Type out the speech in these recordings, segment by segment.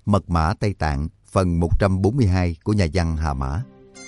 Mật mã Tây Tạng, phần 142 của nhà văn Hà Mã.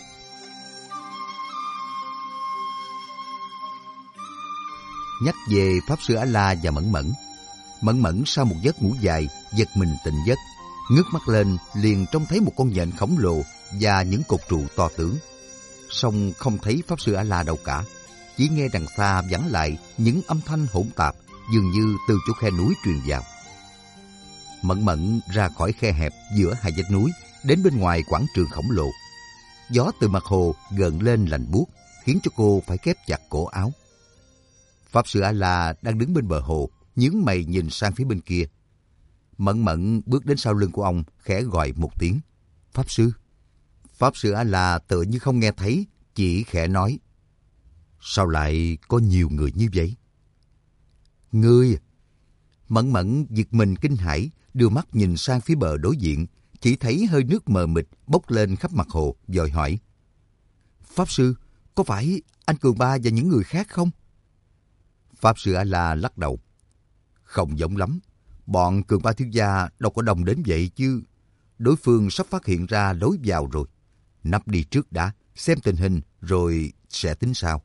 Nhắc về Pháp Sư A-la và Mẫn Mẫn. Mẫn Mẫn sau một giấc ngủ dài, giật mình tỉnh giấc. Ngước mắt lên liền trông thấy một con nhện khổng lồ và những cột trụ to tướng. Song không thấy Pháp Sư A-la đâu cả. Chỉ nghe đằng xa vẳng lại những âm thanh hỗn tạp, dường như từ chỗ khe núi truyền vào. Mẫn Mẫn ra khỏi khe hẹp giữa hai vách núi, đến bên ngoài quảng trường khổng lồ. Gió từ mặt hồ gợn lên lạnh buốt, khiến cho cô phải khép chặt cổ áo. Pháp Sư A-la đang đứng bên bờ hồ, nhướng mày nhìn sang phía bên kia. Mẫn Mẫn bước đến sau lưng của ông, khẽ gọi một tiếng. Pháp Sư. Pháp Sư A-la tựa như không nghe thấy, chỉ khẽ nói. Sao lại có nhiều người như vậy? Ngươi? Mẫn Mẫn giật mình kinh hãi, đưa mắt nhìn sang phía bờ đối diện, chỉ thấy hơi nước mờ mịt bốc lên khắp mặt hồ, vội hỏi. Pháp Sư, có phải anh Cường Ba và những người khác không? Pháp Sư A-la lắc đầu. Không giống lắm, bọn Cường Ba thiếu gia đâu có đông đến vậy chứ. Đối phương sắp phát hiện ra lối vào rồi. Nấp đi trước đã, xem tình hình rồi sẽ tính sao.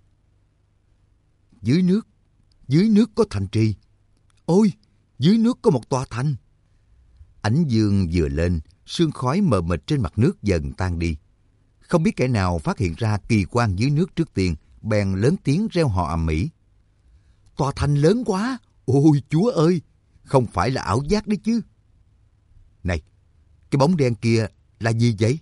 Dưới nước có thành trì. Ôi, dưới nước có một tòa thành. Ánh dương vừa lên, sương khói mờ mịt trên mặt nước dần tan đi. Không biết kẻ nào phát hiện ra kỳ quan dưới nước trước tiên, bèn lớn tiếng reo hò ầm ĩ. Tòa thành lớn quá, ôi Chúa ơi, không phải là ảo giác đấy chứ. Này, cái bóng đen kia là gì vậy?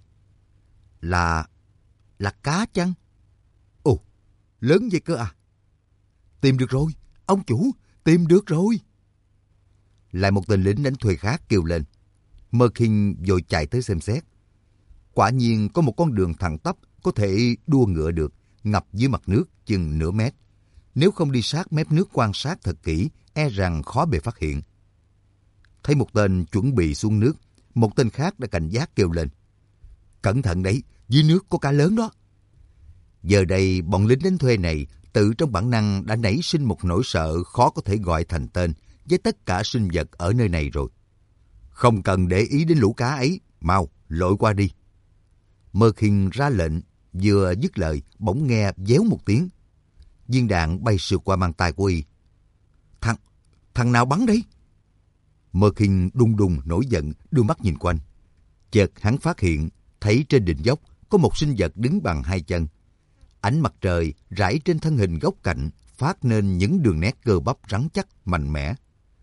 Là cá chăng? Ồ, lớn vậy cơ à? Tìm được rồi, ông chủ, tìm được rồi. Lại một tên lính đánh thuê khác kêu lên. Mơ Kinh vội chạy tới xem xét. Quả nhiên có một con đường thẳng tắp có thể đua ngựa được, ngập dưới mặt nước chừng nửa mét. Nếu không đi sát mép nước quan sát thật kỹ, e rằng khó bề phát hiện. Thấy một tên chuẩn bị xuống nước, một tên khác đã cảnh giác kêu lên. Cẩn thận đấy, dưới nước có cá lớn đó. Giờ đây, bọn lính đánh thuê này tự trong bản năng đã nảy sinh một nỗi sợ khó có thể gọi thành tên với tất cả sinh vật ở nơi này rồi. Không cần để ý đến lũ cá ấy, mau, lội qua đi. Mơ Kinh ra lệnh, vừa dứt lời, bỗng nghe véo một tiếng. Viên đạn bay sượt qua mang tay của y. Thằng nào bắn đấy? Mơ Kinh đùng đùng nổi giận, đưa mắt nhìn quanh. Chợt hắn phát hiện, thấy trên đỉnh dốc có một sinh vật đứng bằng hai chân. Ánh mặt trời rải trên thân hình góc cạnh, phát nên những đường nét cơ bắp rắn chắc, mạnh mẽ.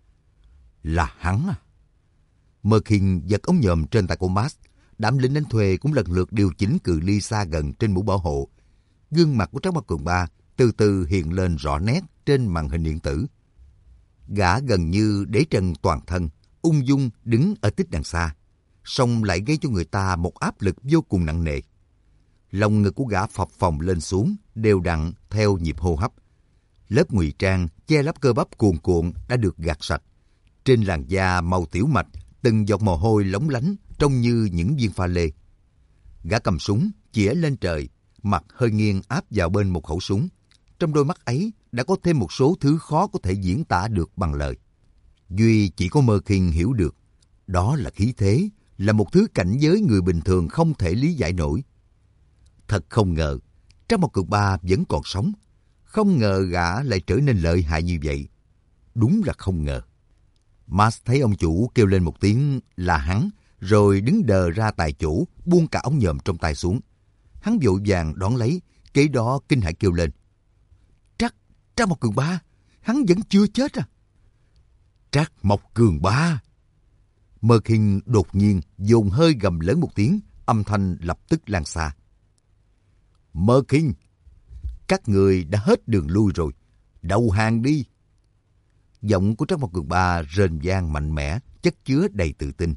Là hắn à? Mơ Kinh giật ống nhòm trên tay của Max. Đám lính đánh thuê cũng lần lượt điều chỉnh cự ly xa gần trên mũ bảo hộ. Gương mặt của Trác Mao Cường Ba từ từ hiện lên rõ nét trên màn hình điện tử. Gã gần như để trần toàn thân, ung dung đứng ở tích đằng xa, song lại gây cho người ta một áp lực vô cùng nặng nề. Lòng ngực của gã phập phồng lên xuống, đều đặn theo nhịp hô hấp. Lớp ngụy trang che lấp cơ bắp cuồn cuộn đã được gạt sạch. Trên làn da màu tiểu mạch, từng giọt mồ hôi lóng lánh trông như những viên pha lê. Gã cầm súng, chĩa lên trời, mặt hơi nghiêng áp vào bên một khẩu súng. Trong đôi mắt ấy đã có thêm một số thứ khó có thể diễn tả được bằng lời. Duy chỉ có Mơ Kinh hiểu được. Đó là khí thế, là một thứ cảnh giới người bình thường không thể lý giải nổi. Thật không ngờ, Trác Mao Cường Ba vẫn còn sống. Không ngờ gã lại trở nên lợi hại như vậy. Đúng là không ngờ. Max thấy ông chủ kêu lên một tiếng là hắn, rồi đứng đờ ra tại chỗ, buông cả ống nhòm trong tay xuống. Hắn vội vàng đón lấy, kế đó kinh hãi kêu lên. Trác Mao Cường Ba, hắn vẫn chưa chết à? Trác Mao Cường Ba. Mơ Kinh đột nhiên dồn hơi gầm lớn một tiếng, âm thanh lập tức lan xa. Mơ Kinh, các người đã hết đường lui rồi, đầu hàng đi. Giọng của Trác Mao Cường Ba rền vang mạnh mẽ, chất chứa đầy tự tin.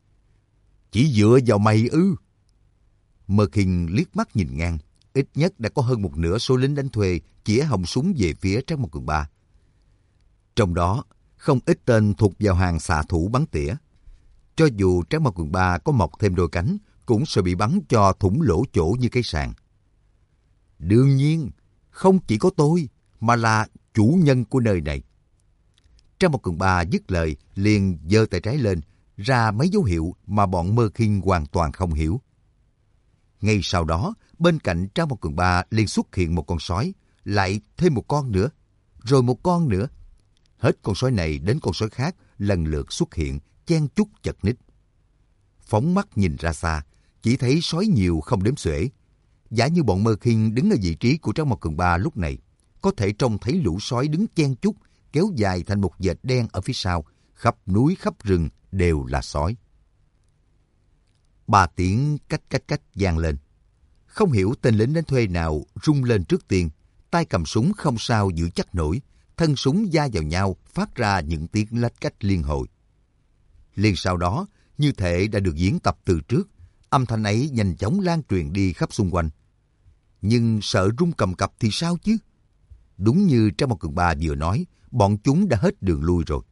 Chỉ dựa vào mày ư? Mơ Kinh liếc mắt nhìn ngang, ít nhất đã có hơn một nửa số lính đánh thuê chĩa họng súng về phía Trác Mao Cường Ba. Trong đó, không ít tên thuộc vào hàng xạ thủ bắn tỉa. Cho dù Trác Mao Cường Ba có mọc thêm đôi cánh, cũng sẽ bị bắn cho thủng lỗ chỗ như cái sàn. Đương nhiên, không chỉ có tôi, mà là chủ nhân của nơi này. Trác Mao Cường Ba dứt lời, liền giơ tay trái lên, ra mấy dấu hiệu mà bọn Mơ Khiên hoàn toàn không hiểu. Ngay sau đó, bên cạnh Trang Một Cường Ba liền xuất hiện một con sói, lại thêm một con nữa, rồi một con nữa. Hết con sói này đến con sói khác lần lượt xuất hiện, chen chúc chật ních. Phóng mắt nhìn ra xa, chỉ thấy sói nhiều không đếm xuể. Giả như bọn Mơ Khiên đứng ở vị trí của Trang Một Cường Ba lúc này, có thể trông thấy lũ sói đứng chen chúc, kéo dài thành một vệt đen ở phía sau, khắp núi khắp rừng đều là sói. 3 tiếng cách vang lên. Không hiểu tên lính đánh thuê nào rung lên trước tiên, tay cầm súng không sao giữ chắc nổi, thân súng va vào nhau phát ra những tiếng lách cách liên hồi. Liền sau đó, như thể đã được diễn tập từ trước, âm thanh ấy nhanh chóng lan truyền đi khắp xung quanh. Nhưng sợ rung cầm cập thì sao chứ? Đúng như Trang Một Cường Ba vừa nói, bọn chúng đã hết đường lui rồi.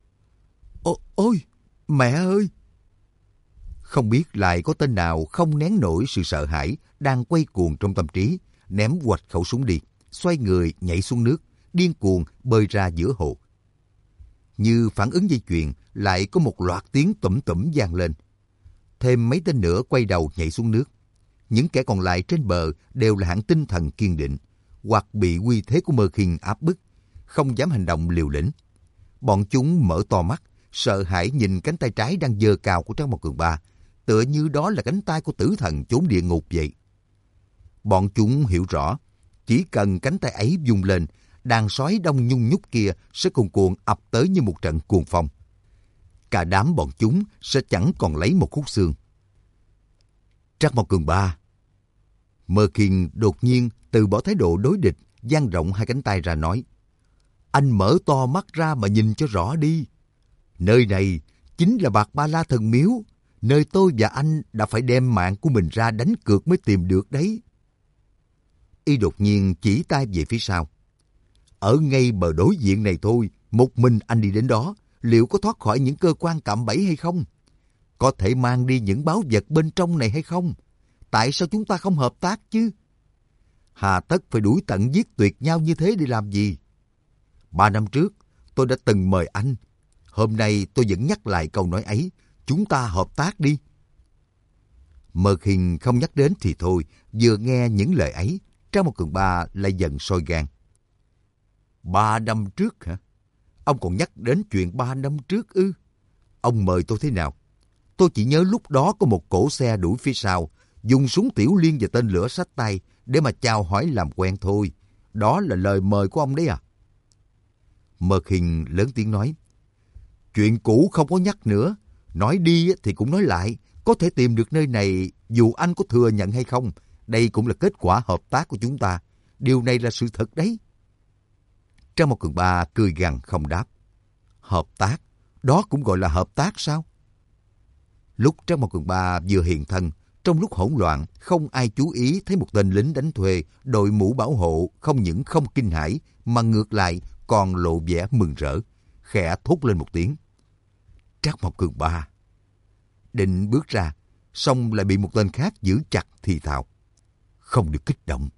Ôi, mẹ ơi! Không biết lại có tên nào không nén nổi sự sợ hãi đang quay cuồng trong tâm trí, ném quạch khẩu súng đi, xoay người nhảy xuống nước, điên cuồng bơi ra giữa hồ. Như phản ứng dây chuyền, lại có một loạt tiếng tủm tủm vang lên. Thêm mấy tên nữa quay đầu nhảy xuống nước. Những kẻ còn lại trên bờ đều là hạng tinh thần kiên định, hoặc bị uy thế của Mơ Khiên áp bức, không dám hành động liều lĩnh. Bọn chúng mở to mắt, sợ hãi nhìn cánh tay trái đang giơ cao của Trang Một Cường Ba, tựa như đó là cánh tay của tử thần chốn địa ngục vậy. Bọn chúng hiểu rõ, chỉ cần cánh tay ấy vung lên, đàn sói đông nhung nhúc kia sẽ cuồn cuộn ập tới như một trận cuồng phong. Cả đám bọn chúng sẽ chẳng còn lấy một khúc xương. Trang Một Cường Ba. Mơ Khiên đột nhiên từ bỏ thái độ đối địch, dang rộng hai cánh tay ra nói: Anh mở to mắt ra mà nhìn cho rõ đi. Nơi này chính là Bạc Ba La Thần Miếu, nơi tôi và anh đã phải đem mạng của mình ra đánh cược mới tìm được đấy. Y đột nhiên chỉ tay về phía sau. Ở ngay bờ đối diện này thôi, một mình anh đi đến đó, liệu có thoát khỏi những cơ quan cạm bẫy hay không? Có thể mang đi những báu vật bên trong này hay không? Tại sao chúng ta không hợp tác chứ? Hà tất phải đuổi tận giết tuyệt nhau như thế để làm gì? 3 năm trước, tôi đã từng mời anh. Hôm nay tôi vẫn nhắc lại câu nói ấy. Chúng ta hợp tác đi. Mơ Khiên không nhắc đến thì thôi, vừa nghe những lời ấy, Trang Một Cường Ba lại dần sôi gan. 3 năm trước hả? Ông còn nhắc đến chuyện 3 năm trước ư? Ông mời tôi thế nào? Tôi chỉ nhớ lúc đó có một cỗ xe đuổi phía sau, dùng súng tiểu liên và tên lửa xách tay để mà chào hỏi làm quen thôi. Đó là lời mời của ông đấy à? Mơ Khiên lớn tiếng nói. Chuyện cũ không có nhắc nữa. Nói đi thì cũng nói lại. Có thể tìm được nơi này dù anh có thừa nhận hay không. Đây cũng là kết quả hợp tác của chúng ta. Điều này là sự thật đấy. Trang Một Cường Ba cười gằn không đáp. Hợp tác? Đó cũng gọi là hợp tác sao? Lúc Trang Một Cường Ba vừa hiện thân, trong lúc hỗn loạn, không ai chú ý thấy một tên lính đánh thuê, đội mũ bảo hộ không những không kinh hãi, mà ngược lại còn lộ vẻ mừng rỡ, khẽ thốt lên một tiếng. Trang Một Cường Ba. Định bước ra, xong lại bị một tên khác giữ chặt thì thào. Không được kích động.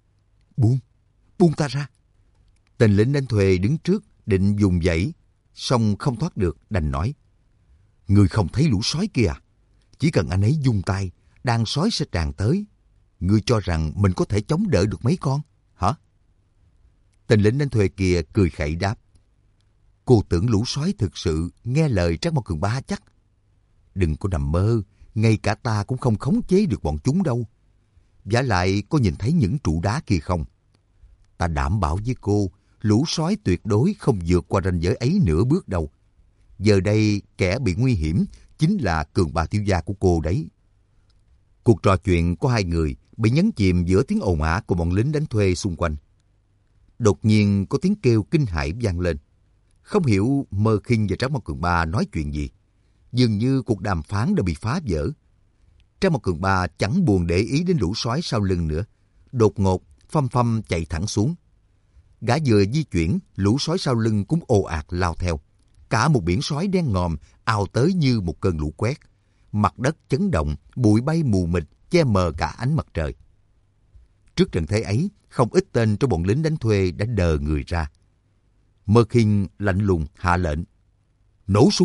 Buông ta ra. Tên lính đánh thuê đứng trước, định dùng dãy, xong không thoát được, đành nói. Ngươi không thấy lũ sói kia à? Chỉ cần anh ấy vung tay, đàn sói sẽ tràn tới. Ngươi cho rằng mình có thể chống đỡ được mấy con, hả? Tên lính đánh thuê kia cười khẩy đáp. Cô tưởng lũ sói thực sự nghe lời Trang Một Cường Ba chắc? Đừng có nằm mơ, ngay cả ta cũng không khống chế được bọn chúng đâu. Vả lại có nhìn thấy những trụ đá kia không? Ta đảm bảo với cô, lũ sói tuyệt đối không vượt qua ranh giới ấy nửa bước đâu. Giờ đây kẻ bị nguy hiểm chính là Cường Ba thiếu gia của cô đấy. Cuộc trò chuyện của hai người bị nhấn chìm giữa tiếng ồn ào của bọn lính đánh thuê xung quanh. Đột nhiên có tiếng kêu kinh hãi vang lên. Không hiểu Mơ Khiên và Trang Một Cường Ba nói chuyện gì. Dường như cuộc đàm phán đã bị phá vỡ. Trang Một Cường Ba chẳng buồn để ý đến lũ sói sau lưng nữa. Đột ngột, phăm phăm chạy thẳng xuống. Gã vừa di chuyển, lũ sói sau lưng cũng ồ ạt lao theo. Cả một biển sói đen ngòm ào tới như một cơn lũ quét. Mặt đất chấn động, bụi bay mù mịt, che mờ cả ánh mặt trời. Trước trận thế ấy, không ít tên trong bọn lính đánh thuê đã đờ người ra. Mơ Khiên lạnh lùng hạ lệnh. Nổ súng,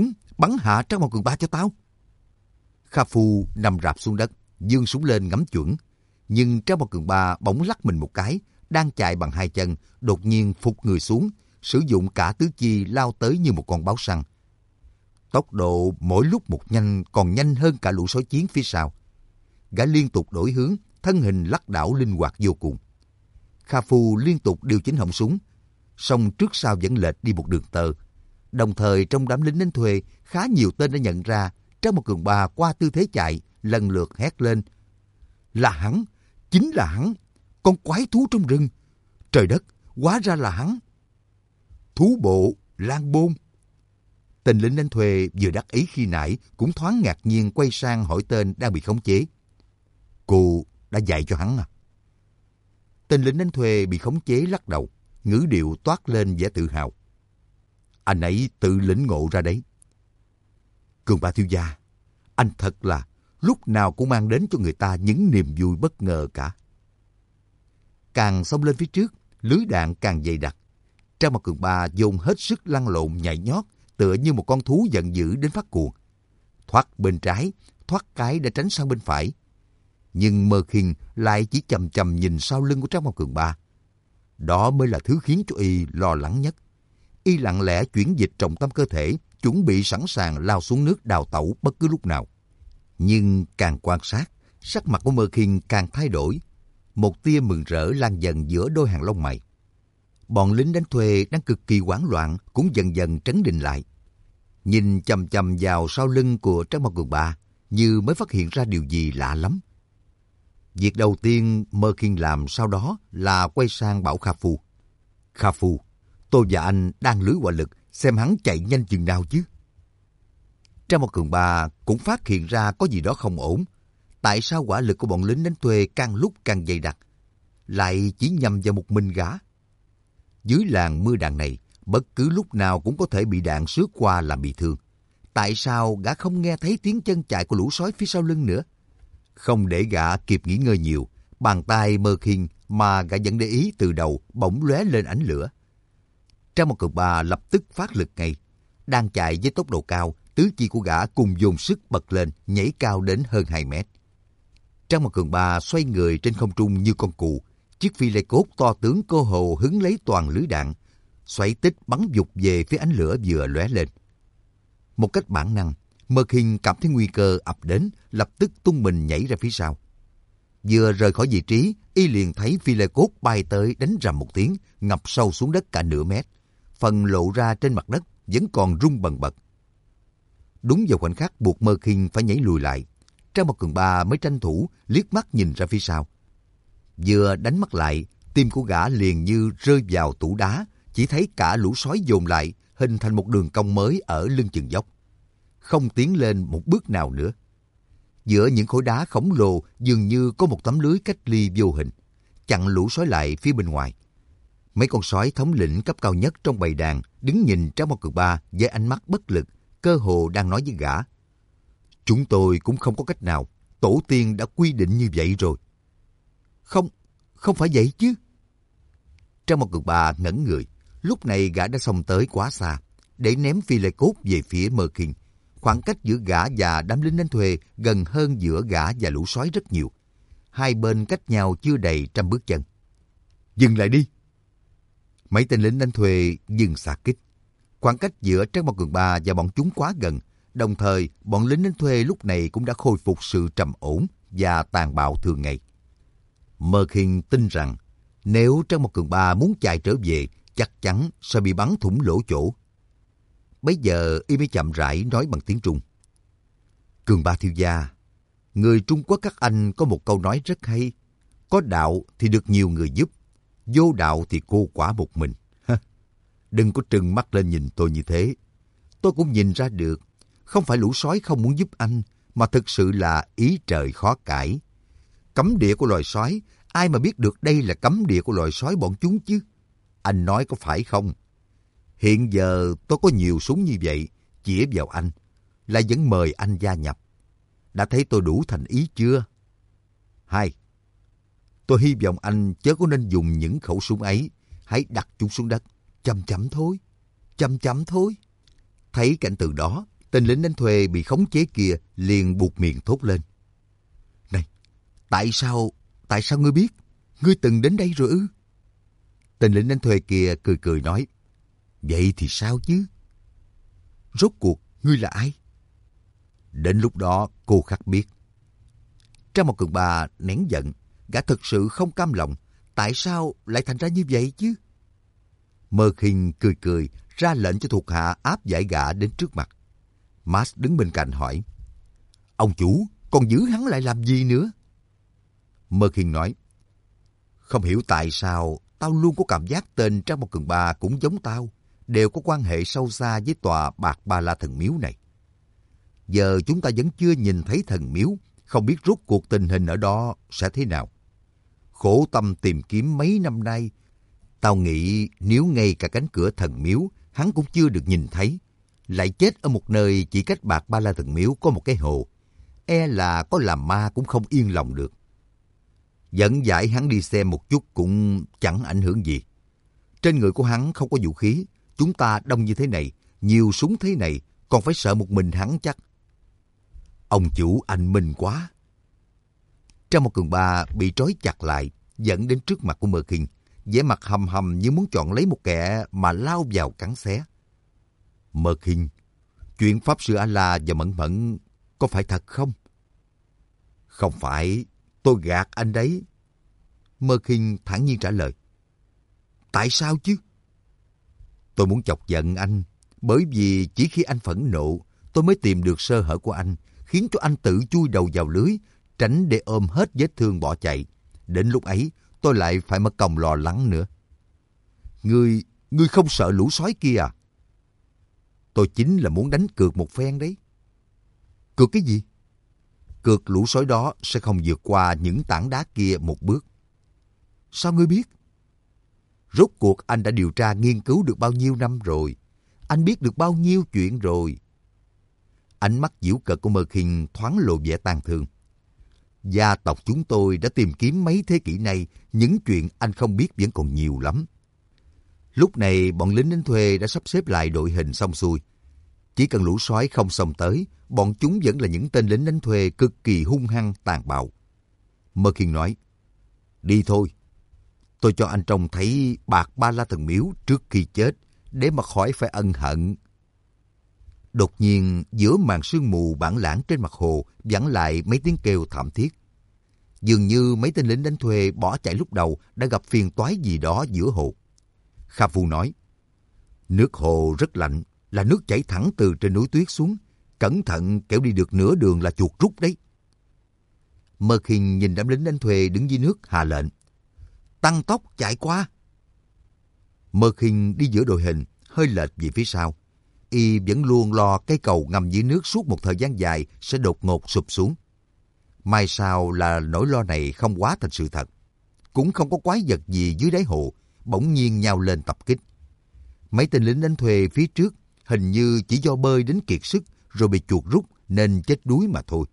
bắn hạ Trang Mao Cường Ba cho tao. Kha Phu nằm rạp xuống đất, giương súng lên ngắm chuẩn. Nhưng Trang Mao Cường Ba bỗng lắc mình một cái, đang chạy bằng hai chân, đột nhiên phục người xuống, sử dụng cả tứ chi lao tới như một con báo săn. Tốc độ mỗi lúc một nhanh, còn nhanh hơn cả lũ sói chiến phía sau. Gã liên tục đổi hướng, thân hình lắc đảo linh hoạt vô cùng. Kha Phu liên tục điều chỉnh họng súng, song trước sau vẫn lệch đi một đường tơ. Đồng thời trong đám lính đánh thuê, khá nhiều tên đã nhận ra Trang Mao Cường Ba qua tư thế chạy, lần lượt hét lên: là hắn, chính là hắn, con quái thú trong rừng. Trời đất, hóa ra là hắn. Thú bộ, Lang Bôn. Tên lính đánh thuê vừa đắc ý khi nãy cũng thoáng ngạc nhiên quay sang hỏi tên đang bị khống chế: cô đã dạy cho hắn à? Tên lính đánh thuê bị khống chế lắc đầu, ngữ điệu toát lên vẻ tự hào: anh ấy tự lĩnh ngộ ra đấy. Cường Ba thiếu gia, anh thật là lúc nào cũng mang đến cho người ta những niềm vui bất ngờ cả. Càng xông lên phía trước, lưới đạn càng dày đặc. Trang Mao Cường Ba dồn hết sức lăn lộn nhảy nhót, tựa như một con thú giận dữ đến phát cuồng. Thoát bên trái, thoát cái để tránh sang bên phải. Nhưng Mơ Khiên lại chỉ chầm chầm nhìn sau lưng của Trang Mao Cường Ba. Đó mới là thứ khiến cho y lo lắng nhất. Y lặng lẽ chuyển dịch trọng tâm cơ thể, chuẩn bị sẵn sàng lao xuống nước đào tẩu bất cứ lúc nào. Nhưng càng quan sát, sắc mặt của Mơ Khiên càng thay đổi. Một tia mừng rỡ lan dần giữa đôi hàng lông mày. Bọn lính đánh thuê đang cực kỳ hoảng loạn cũng dần dần trấn định lại. Nhìn chằm chằm vào sau lưng của Trang Mao Cường Ba, như mới phát hiện ra điều gì lạ lắm. Việc đầu tiên Mơ Khiên làm sau đó là quay sang bảo Kha Phu: Kha Phu, tôi và anh đang lưới hỏa lực, xem hắn chạy nhanh chừng nào chứ. Trang Mao Cường Ba cũng phát hiện ra có gì đó không ổn. Tại sao hỏa lực của bọn lính đánh thuê càng lúc càng dày đặc, lại chỉ nhằm vào một mình gã? Dưới làn mưa đạn này, bất cứ lúc nào cũng có thể bị đạn xước qua làm bị thương. Tại sao gã không nghe thấy tiếng chân chạy của lũ sói phía sau lưng nữa? Không để gã kịp nghỉ ngơi nhiều, bàn tay Mơ Khiên mà gã vẫn để ý từ đầu bỗng lóe lên ánh lửa. Trang Mao Cường Ba lập tức phát lực ngay. Đang chạy với tốc độ cao, tứ chi của gã cùng dồn sức bật lên, nhảy cao đến hơn 2 mét. Trang Mao Cường Ba xoay người trên không trung như con cù. Chiếc phi lê cốt to tướng cơ hồ hứng lấy toàn lưới đạn, xoáy tích bắn dục về phía ánh lửa vừa lóe lên. Một cách bản năng, Mơ Khiên cảm thấy nguy cơ ập đến, lập tức tung mình nhảy ra phía sau. Vừa rời khỏi vị trí, y liền thấy phi lê cốt bay tới đánh rầm một tiếng, ngập sâu xuống đất cả nửa mét. Phần lộ ra trên mặt đất vẫn còn rung bần bật. Đúng vào khoảnh khắc buộc Mơ Khiên phải nhảy lùi lại, Trang Mao Cường Ba mới tranh thủ liếc mắt nhìn ra phía sau. Vừa đánh mắt lại, tim của gã liền như rơi vào tủ đá, chỉ thấy cả lũ sói dồn lại, hình thành một đường cong mới ở lưng chừng dốc. Không tiến lên một bước nào nữa. Giữa những khối đá khổng lồ dường như có một tấm lưới cách ly vô hình, chặn lũ sói lại phía bên ngoài. Mấy con sói thống lĩnh cấp cao nhất trong bầy đàn đứng nhìn Trang Mao Cường Ba với ánh mắt bất lực, cơ hồ đang nói với gã: chúng tôi cũng không có cách nào, tổ tiên đã quy định như vậy rồi. Không phải vậy chứ. Trang Mao Cường Ba ngẩn người. Lúc này gã đã xông tới quá xa, để ném phi lê cốt về phía Mơ Khiên. Khoảng cách giữa gã và đám lính đánh thuê gần hơn giữa gã và lũ sói rất nhiều. Hai bên cách nhau chưa đầy 100 bước chân. Dừng lại đi. Mấy tên lính đánh thuê dừng xạ kích. Khoảng cách giữa Trang Mao Cường Ba và bọn chúng quá gần. Đồng thời, bọn lính đánh thuê lúc này cũng đã khôi phục sự trầm ổn và tàn bạo thường ngày. Mơ Khiên tin rằng nếu Trang Mao Cường Ba muốn chạy trở về, chắc chắn sẽ bị bắn thủng lỗ chỗ. Bấy giờ y mới chậm rãi nói bằng tiếng Trung: Cường Ba thiếu gia, người Trung Quốc các anh có một câu nói rất hay: có đạo thì được nhiều người giúp, vô đạo thì cô quả một mình. Đừng có trừng mắt lên nhìn tôi như thế. Tôi cũng nhìn ra được, không phải lũ sói không muốn giúp anh, mà thực sự là ý trời khó cãi. Cấm địa của loài sói, ai mà biết được đây là cấm địa của loài sói bọn chúng chứ? Anh nói có phải không? Hiện giờ tôi có nhiều súng như vậy, chĩa vào anh, lại vẫn mời anh gia nhập. Đã thấy tôi đủ thành ý chưa? 2. Tôi hy vọng anh chớ có nên dùng những khẩu súng ấy, hãy đặt chúng xuống đất, chậm chậm thôi, chậm chậm thôi. Thấy cảnh tượng đó, Tên lính đánh thuê bị khống chế kia liền buột miệng thốt lên. Này, tại sao ngươi biết? Ngươi từng đến đây rồi ư? Tên lính đánh thuê kia cười cười nói. Vậy thì sao chứ? Rốt cuộc ngươi là ai? Đến lúc đó cô khắc biết. Trang một Cường Ba nén giận, gã thực sự không cam lòng. Tại sao lại thành ra như vậy chứ? Mơ Khinh cười cười ra lệnh cho thuộc hạ áp giải gã đến trước mặt. Max đứng bên cạnh hỏi. Ông chủ, còn giữ hắn lại làm gì nữa? Mơ Khinh nói. Không hiểu tại sao tao luôn có cảm giác tên Trang một Cường Ba cũng giống tao, đều có quan hệ sâu xa với tòa Bạc Ba La Thần Miếu này. Giờ chúng ta vẫn chưa nhìn thấy thần miếu, không biết rốt cuộc tình hình ở đó sẽ thế nào. Khổ tâm tìm kiếm mấy năm nay, tao nghĩ nếu ngay cả cánh cửa thần miếu hắn cũng chưa được nhìn thấy, lại chết ở một nơi chỉ cách Bạc Ba La Thần Miếu có một cái hồ, e là có làm ma cũng không yên lòng được. Dẫn giải hắn đi xem một chút cũng chẳng ảnh hưởng gì. Trên người của hắn không có vũ khí, chúng ta đông như thế này, nhiều súng thế này, còn phải sợ một mình hắn chắc. Ông chủ anh minh quá. Trang một Cường Ba bị trói chặt lại, dẫn đến trước mặt của Mơ Khinh, vẻ mặt hầm hầm như muốn chọn lấy một kẻ mà lao vào cắn xé. Mơ Khinh, chuyện Pháp Sư A-La và Mẫn Mẫn có phải thật không? Không phải, tôi gạt anh đấy. Mơ Khinh thản nhiên trả lời. Tại sao chứ? Tôi muốn chọc giận anh, bởi vì chỉ khi anh phẫn nộ, tôi mới tìm được sơ hở của anh, khiến cho anh tự chui đầu vào lưới, tránh để ôm hết vết thương bỏ chạy. Đến lúc ấy, tôi lại phải mất công lo lắng nữa. Ngươi không sợ lũ sói kia à? Tôi chính là muốn đánh cược một phen đấy. Cược cái gì? Cược lũ sói đó sẽ không vượt qua những tảng đá kia một bước. Sao ngươi biết? Rốt cuộc anh đã điều tra nghiên cứu được bao nhiêu năm rồi? Anh biết được bao nhiêu chuyện rồi? Ánh mắt giễu cợt của Mơ Khinh thoáng lộ vẻ tàn thương. Gia tộc chúng tôi đã tìm kiếm mấy thế kỷ nay, những chuyện anh không biết vẫn còn nhiều lắm. Lúc này bọn lính đánh thuê đã sắp xếp lại đội hình xong xuôi. Chỉ cần lũ sói không xông tới, bọn chúng vẫn là những tên lính đánh thuê cực kỳ hung hăng, tàn bạo. Mơ Khinh nói, đi thôi. Tôi cho anh trông thấy Bạc Ba La Thần Miếu trước khi chết, để mà khỏi phải ân hận. Đột nhiên, giữa màn sương mù bản lãng trên mặt hồ vẳng lại mấy tiếng kêu thảm thiết. Dường như mấy tên lính đánh thuê bỏ chạy lúc đầu đã gặp phiền toái gì đó giữa hồ. Kha Phu nói, nước hồ rất lạnh, là nước chảy thẳng từ trên núi tuyết xuống. Cẩn thận, kẻo đi được nửa đường là chuột rút đấy. Mơ Khinh nhìn đám lính đánh thuê đứng dưới nước hạ lệnh. Tăng tốc chạy qua. Mơ Khinh đi giữa đội hình, hơi lệch về phía sau. Y vẫn luôn lo cây cầu ngầm dưới nước suốt một thời gian dài sẽ đột ngột sụp xuống. May sao là nỗi lo này không quá thành sự thật. Cũng không có quái vật gì dưới đáy hồ, bỗng nhiên nhào lên tập kích. Mấy tên lính đánh thuê phía trước hình như chỉ do bơi đến kiệt sức rồi bị chuột rút nên chết đuối mà thôi.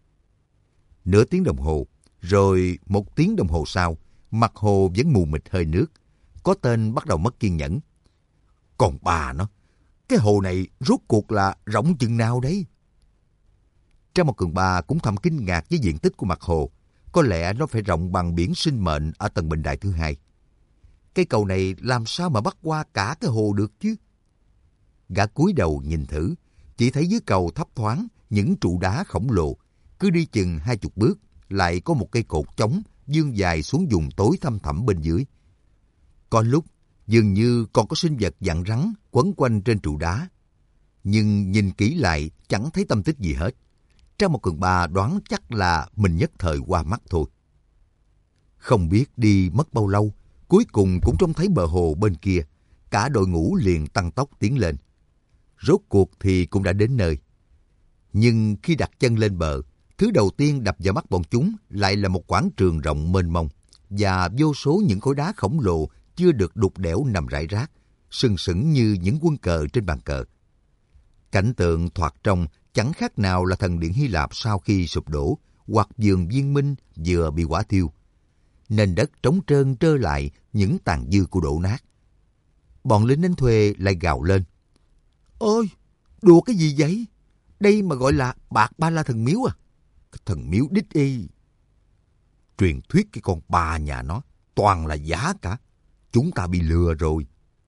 Nửa tiếng đồng hồ, rồi 1 tiếng đồng hồ sau, mặt hồ vẫn mù mịt hơi nước. Có tên bắt đầu mất kiên nhẫn. Còn bà nó, cái hồ này rốt cuộc là rộng chừng nào đấy? Trang một Cường Ba cũng thầm kinh ngạc với diện tích của mặt hồ. Có lẽ nó phải rộng bằng biển sinh mệnh ở tầng bình đại thứ 2. Cây cầu này làm sao mà bắt qua cả cái hồ được chứ? Gã cúi đầu nhìn thử, chỉ thấy dưới cầu thấp thoáng những trụ đá khổng lồ. Cứ đi chừng 20 bước, lại có một cây cột chống vươn dài xuống vùng tối thăm thẳm bên dưới. Có lúc, dường như còn có sinh vật dạng rắn quấn quanh trên trụ đá. Nhưng nhìn kỹ lại chẳng thấy tâm tích gì hết. Trang một Cường Ba đoán chắc là mình nhất thời qua mắt thôi. Không biết đi mất bao lâu, cuối cùng cũng trông thấy bờ hồ bên kia. Cả đội ngũ liền tăng tốc tiến lên. Rốt cuộc thì cũng đã đến nơi. Nhưng khi đặt chân lên bờ, thứ đầu tiên đập vào mắt bọn chúng lại là một quảng trường rộng mênh mông và vô số những khối đá khổng lồ chưa được đục đẽo nằm rải rác, sừng sững như những quân cờ trên bàn cờ. Cảnh tượng thoạt trông chẳng khác nào là thần điện Hy Lạp sau khi sụp đổ hoặc vườn viên minh vừa bị hỏa thiêu. Nền đất trống trơn trơ lại những tàn dư của đổ nát. Bọn lính đánh thuê lại gào lên. Ôi, đùa cái gì vậy? Đây mà gọi là bạc ba la thần miếu à? Cái thần miếu đích y. Truyền thuyết cái con bà nhà nó toàn là giả cả. Chúng ta bị lừa rồi.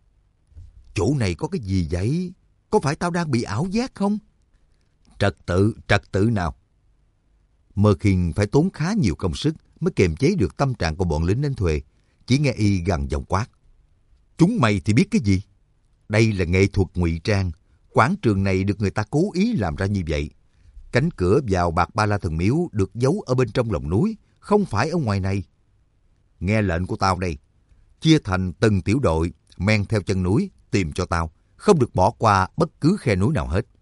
Chỗ này có cái gì vậy? Có phải tao đang bị ảo giác không? Trật tự nào? Mơ Khiên phải tốn khá nhiều công sức mới kiềm chế được tâm trạng của bọn lính đánh thuê. Chỉ nghe y gằn giọng quát. Chúng mày thì biết cái gì? Đây là nghệ thuật ngụy trang. Quảng trường này được người ta cố ý làm ra như vậy. Cánh cửa vào bạc ba la thần miếu được giấu ở bên trong lòng núi, không phải ở ngoài này. Nghe lệnh của tao đây. Chia thành từng tiểu đội, men theo chân núi, tìm cho tao. Không được bỏ qua bất cứ khe núi nào hết.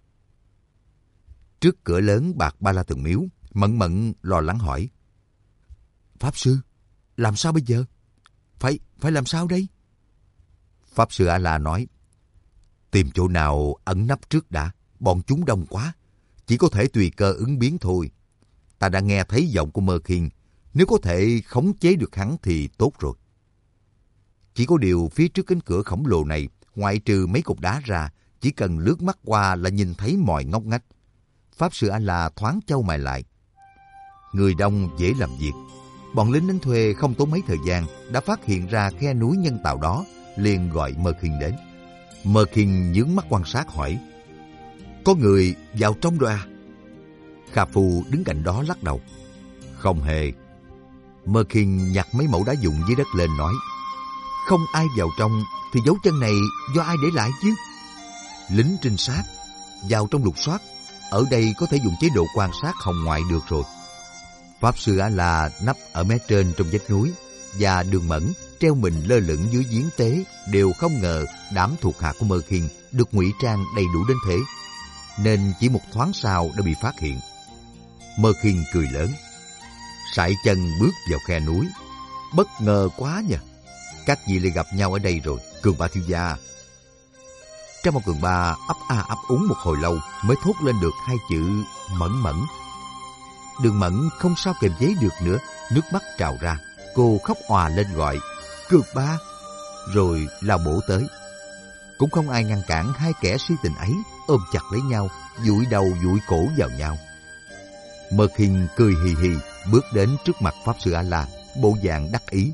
Trước cửa lớn bạc ba la thần miếu, Mận Mận lo lắng hỏi. Pháp sư, làm sao bây giờ? Phải làm sao đây? Pháp sư A-la nói. Tìm chỗ nào ẩn nấp trước đã, bọn chúng đông quá. Chỉ có thể tùy cơ ứng biến thôi. Ta đã nghe thấy giọng của Mơ Khiên. Nếu có thể khống chế được hắn thì tốt rồi. Chỉ có điều phía trước cánh cửa khổng lồ này, ngoại trừ mấy cục đá ra, chỉ cần lướt mắt qua là nhìn thấy mọi ngóc ngách. Pháp sư A-la thoáng chau mày lại. Người đông dễ làm việc. Bọn lính đánh thuê không tốn mấy thời gian đã phát hiện ra khe núi nhân tạo đó, liền gọi Mơ Khiên đến. Mơ Khiên nhướng mắt quan sát hỏi. Có người vào trong rồi à? Kha Phu đứng cạnh đó lắc đầu. Không hề. Mơ Khiên nhặt mấy mẩu đá vụn dưới đất lên nói. Không ai vào trong thì dấu chân này do ai để lại chứ? Lính trinh sát vào trong lục soát. Ở đây có thể dùng chế độ quan sát hồng ngoại được rồi. Pháp sư A-la nấp ở mé trên trong vách núi, và Đường Mẫn treo mình lơ lửng dưới giếng tế đều không ngờ đám thuộc hạ của Mơ Khiên được ngụy trang đầy đủ đến thế, nên chỉ một thoáng sau đã bị phát hiện. Mơ Khiên cười lớn, sải chân bước vào khe núi. Bất ngờ quá nhỉ, các vị lại gặp nhau ở đây rồi, Cường Ba thiếu gia. Trong một Cường Ba ấp a ấp úng một hồi lâu mới thốt lên được hai chữ Mẫn Mẫn. Đường Mẫn không sao kiềm chế được nữa, nước mắt trào ra. Cô khóc òa lên gọi Cường Ba, rồi lao bổ tới. Cũng không ai ngăn cản hai kẻ si tình ấy ôm chặt lấy nhau, dụi đầu dụi cổ vào nhau. Mơ Khiên cười hì hì bước đến trước mặt Pháp sư A-la, bộ dạng đắc ý.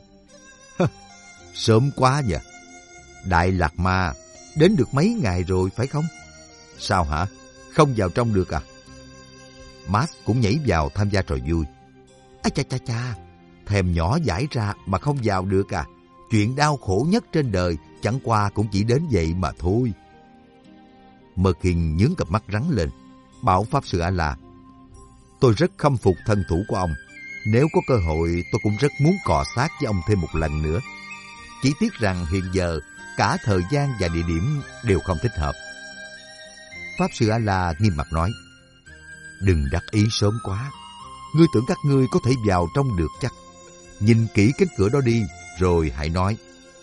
Sớm quá nhỉ, Đại Lạc Ma đến được mấy ngày rồi phải không? Sao hả? Không vào trong được à? Max cũng nhảy vào tham gia trò vui. Ái cha cha cha, thèm nhỏ dãi ra mà không vào được à? Chuyện đau khổ nhất trên đời chẳng qua cũng chỉ đến vậy mà thôi. Mơ Khiên nhướng cặp mắt rắn lên, bảo Pháp sư A-la. Tôi rất khâm phục thân thủ của ông. Nếu có cơ hội tôi cũng rất muốn cọ xát với ông thêm một lần nữa. Chỉ tiếc rằng hiện giờ cả thời gian và địa điểm đều không thích hợp. Pháp sư A-la nghiêm mặt nói. Đừng đắc ý sớm quá. Ngươi tưởng các ngươi có thể vào trong được chắc. Nhìn kỹ cánh cửa đó đi, rồi hãy nói.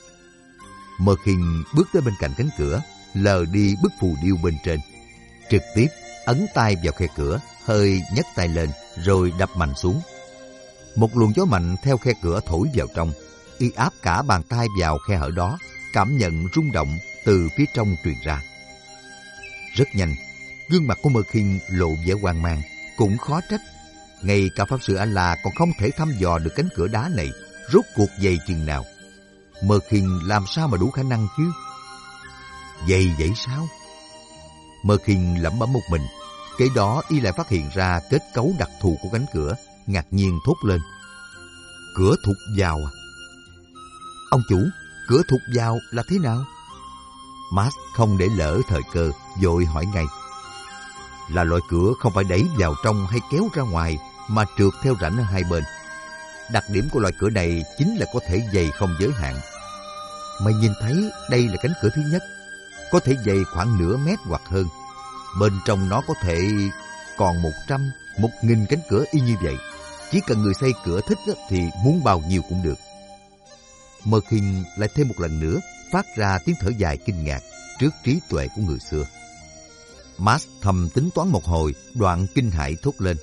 Mơ Khiên bước tới bên cạnh cánh cửa, lờ đi bức phù điêu bên trên. Trực tiếp ấn tay vào khe cửa, hơi nhấc tay lên, rồi đập mạnh xuống. Một luồng gió mạnh theo khe cửa thổi vào trong, y áp cả bàn tay vào khe hở đó, cảm nhận rung động từ phía trong truyền ra. Rất nhanh, gương mặt của Mơ Khiên lộ vẻ hoang mang, cũng khó trách. Ngay cả Pháp sư A-la còn không thể thăm dò được cánh cửa đá này rốt cuộc dày chừng nào. Mơ Khiên làm sao mà đủ khả năng chứ? Dày vậy sao? Mơ Khiên lẩm bẩm một mình. Kế đó y lại phát hiện ra kết cấu đặc thù của cánh cửa, ngạc nhiên thốt lên. Cửa thụt vào à? Ông chủ, cửa thụt vào là thế nào? Max không để lỡ thời cơ, vội hỏi ngay. Là loại cửa không phải đẩy vào trong hay kéo ra ngoài, mà trượt theo rãnh ở hai bên. Đặc điểm của loại cửa này chính là có thể dày không giới hạn. Mày nhìn thấy đây là cánh cửa thứ nhất, có thể dày khoảng nửa mét hoặc hơn. Bên trong nó có thể còn 100, 1000 cánh cửa y như vậy. Chỉ cần người xây cửa thích thì muốn bao nhiêu cũng được. Mơ Khiên lại thêm một lần nữa phát ra tiếng thở dài kinh ngạc trước trí tuệ của người xưa. Max thầm tính toán một hồi, đoạn kinh hãi thốt lên.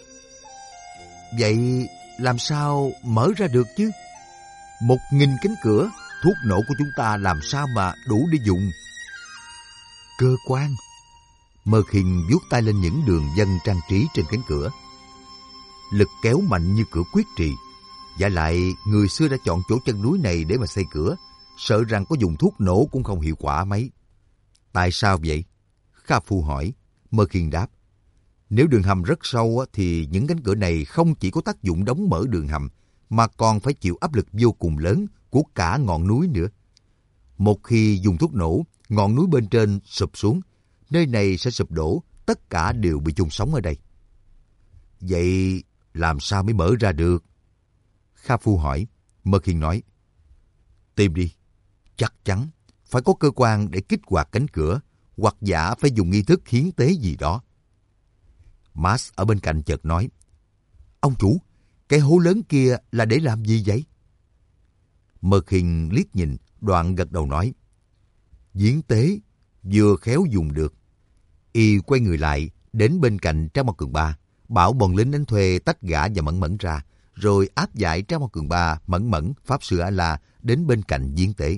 Vậy làm sao mở ra được chứ? 1000 cánh cửa, thuốc nổ của chúng ta làm sao mà đủ để dùng? Cơ quan. Mơ Khinh vuốt tay lên những đường vân trang trí trên cánh cửa. Lực kéo mạnh như cửa quyết trì. Và lại, người xưa đã chọn chỗ chân núi này để mà xây cửa, sợ rằng có dùng thuốc nổ cũng không hiệu quả mấy. Tại sao vậy? Kha Phu hỏi. Mơ Khinh đáp. Nếu đường hầm rất sâu thì những cánh cửa này không chỉ có tác dụng đóng mở đường hầm, mà còn phải chịu áp lực vô cùng lớn của cả ngọn núi nữa. Một khi dùng thuốc nổ, ngọn núi bên trên sụp xuống, nơi này sẽ sụp đổ, tất cả đều bị chôn sống ở đây. Vậy làm sao mới mở ra được? Kha Phu hỏi. Mơ Khinh nói. Tìm đi. Chắc chắn phải có cơ quan để kích hoạt cánh cửa, hoặc giả phải dùng nghi thức hiến tế gì đó. Max ở bên cạnh chợt nói. Ông chủ, cái hố lớn kia là để làm gì vậy? Mơ Khinh liếc nhìn, đoạn gật đầu nói. Hiến tế, vừa khéo dùng được. Y quay người lại, đến bên cạnh Trang Ma Cường Ba, bảo bọn lính đánh thuê tách gã và Mẫn Mẫn ra, rồi áp giải Trang Ma Cường Ba, Mẫn Mẫn, Pháp Sư A-La đến bên cạnh hiến tế.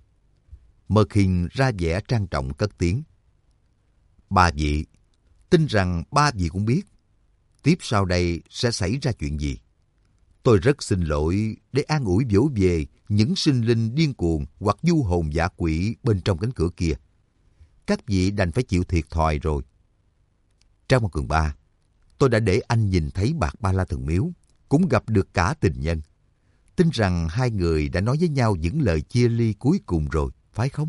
Mơ Khinh ra vẻ trang trọng cất tiếng. Ba vị, tin rằng ba vị cũng biết, tiếp sau đây sẽ xảy ra chuyện gì. Tôi rất xin lỗi để an ủi vỗ về những sinh linh điên cuồng hoặc du hồn dã quỷ bên trong cánh cửa kia. Các vị đành phải chịu thiệt thòi rồi. Trang Ma Cường Ba, tôi đã để anh nhìn thấy Bạc Ba La Thần Miếu, cũng gặp được cả tình nhân. Tin rằng hai người đã nói với nhau những lời chia ly cuối cùng rồi, phải không?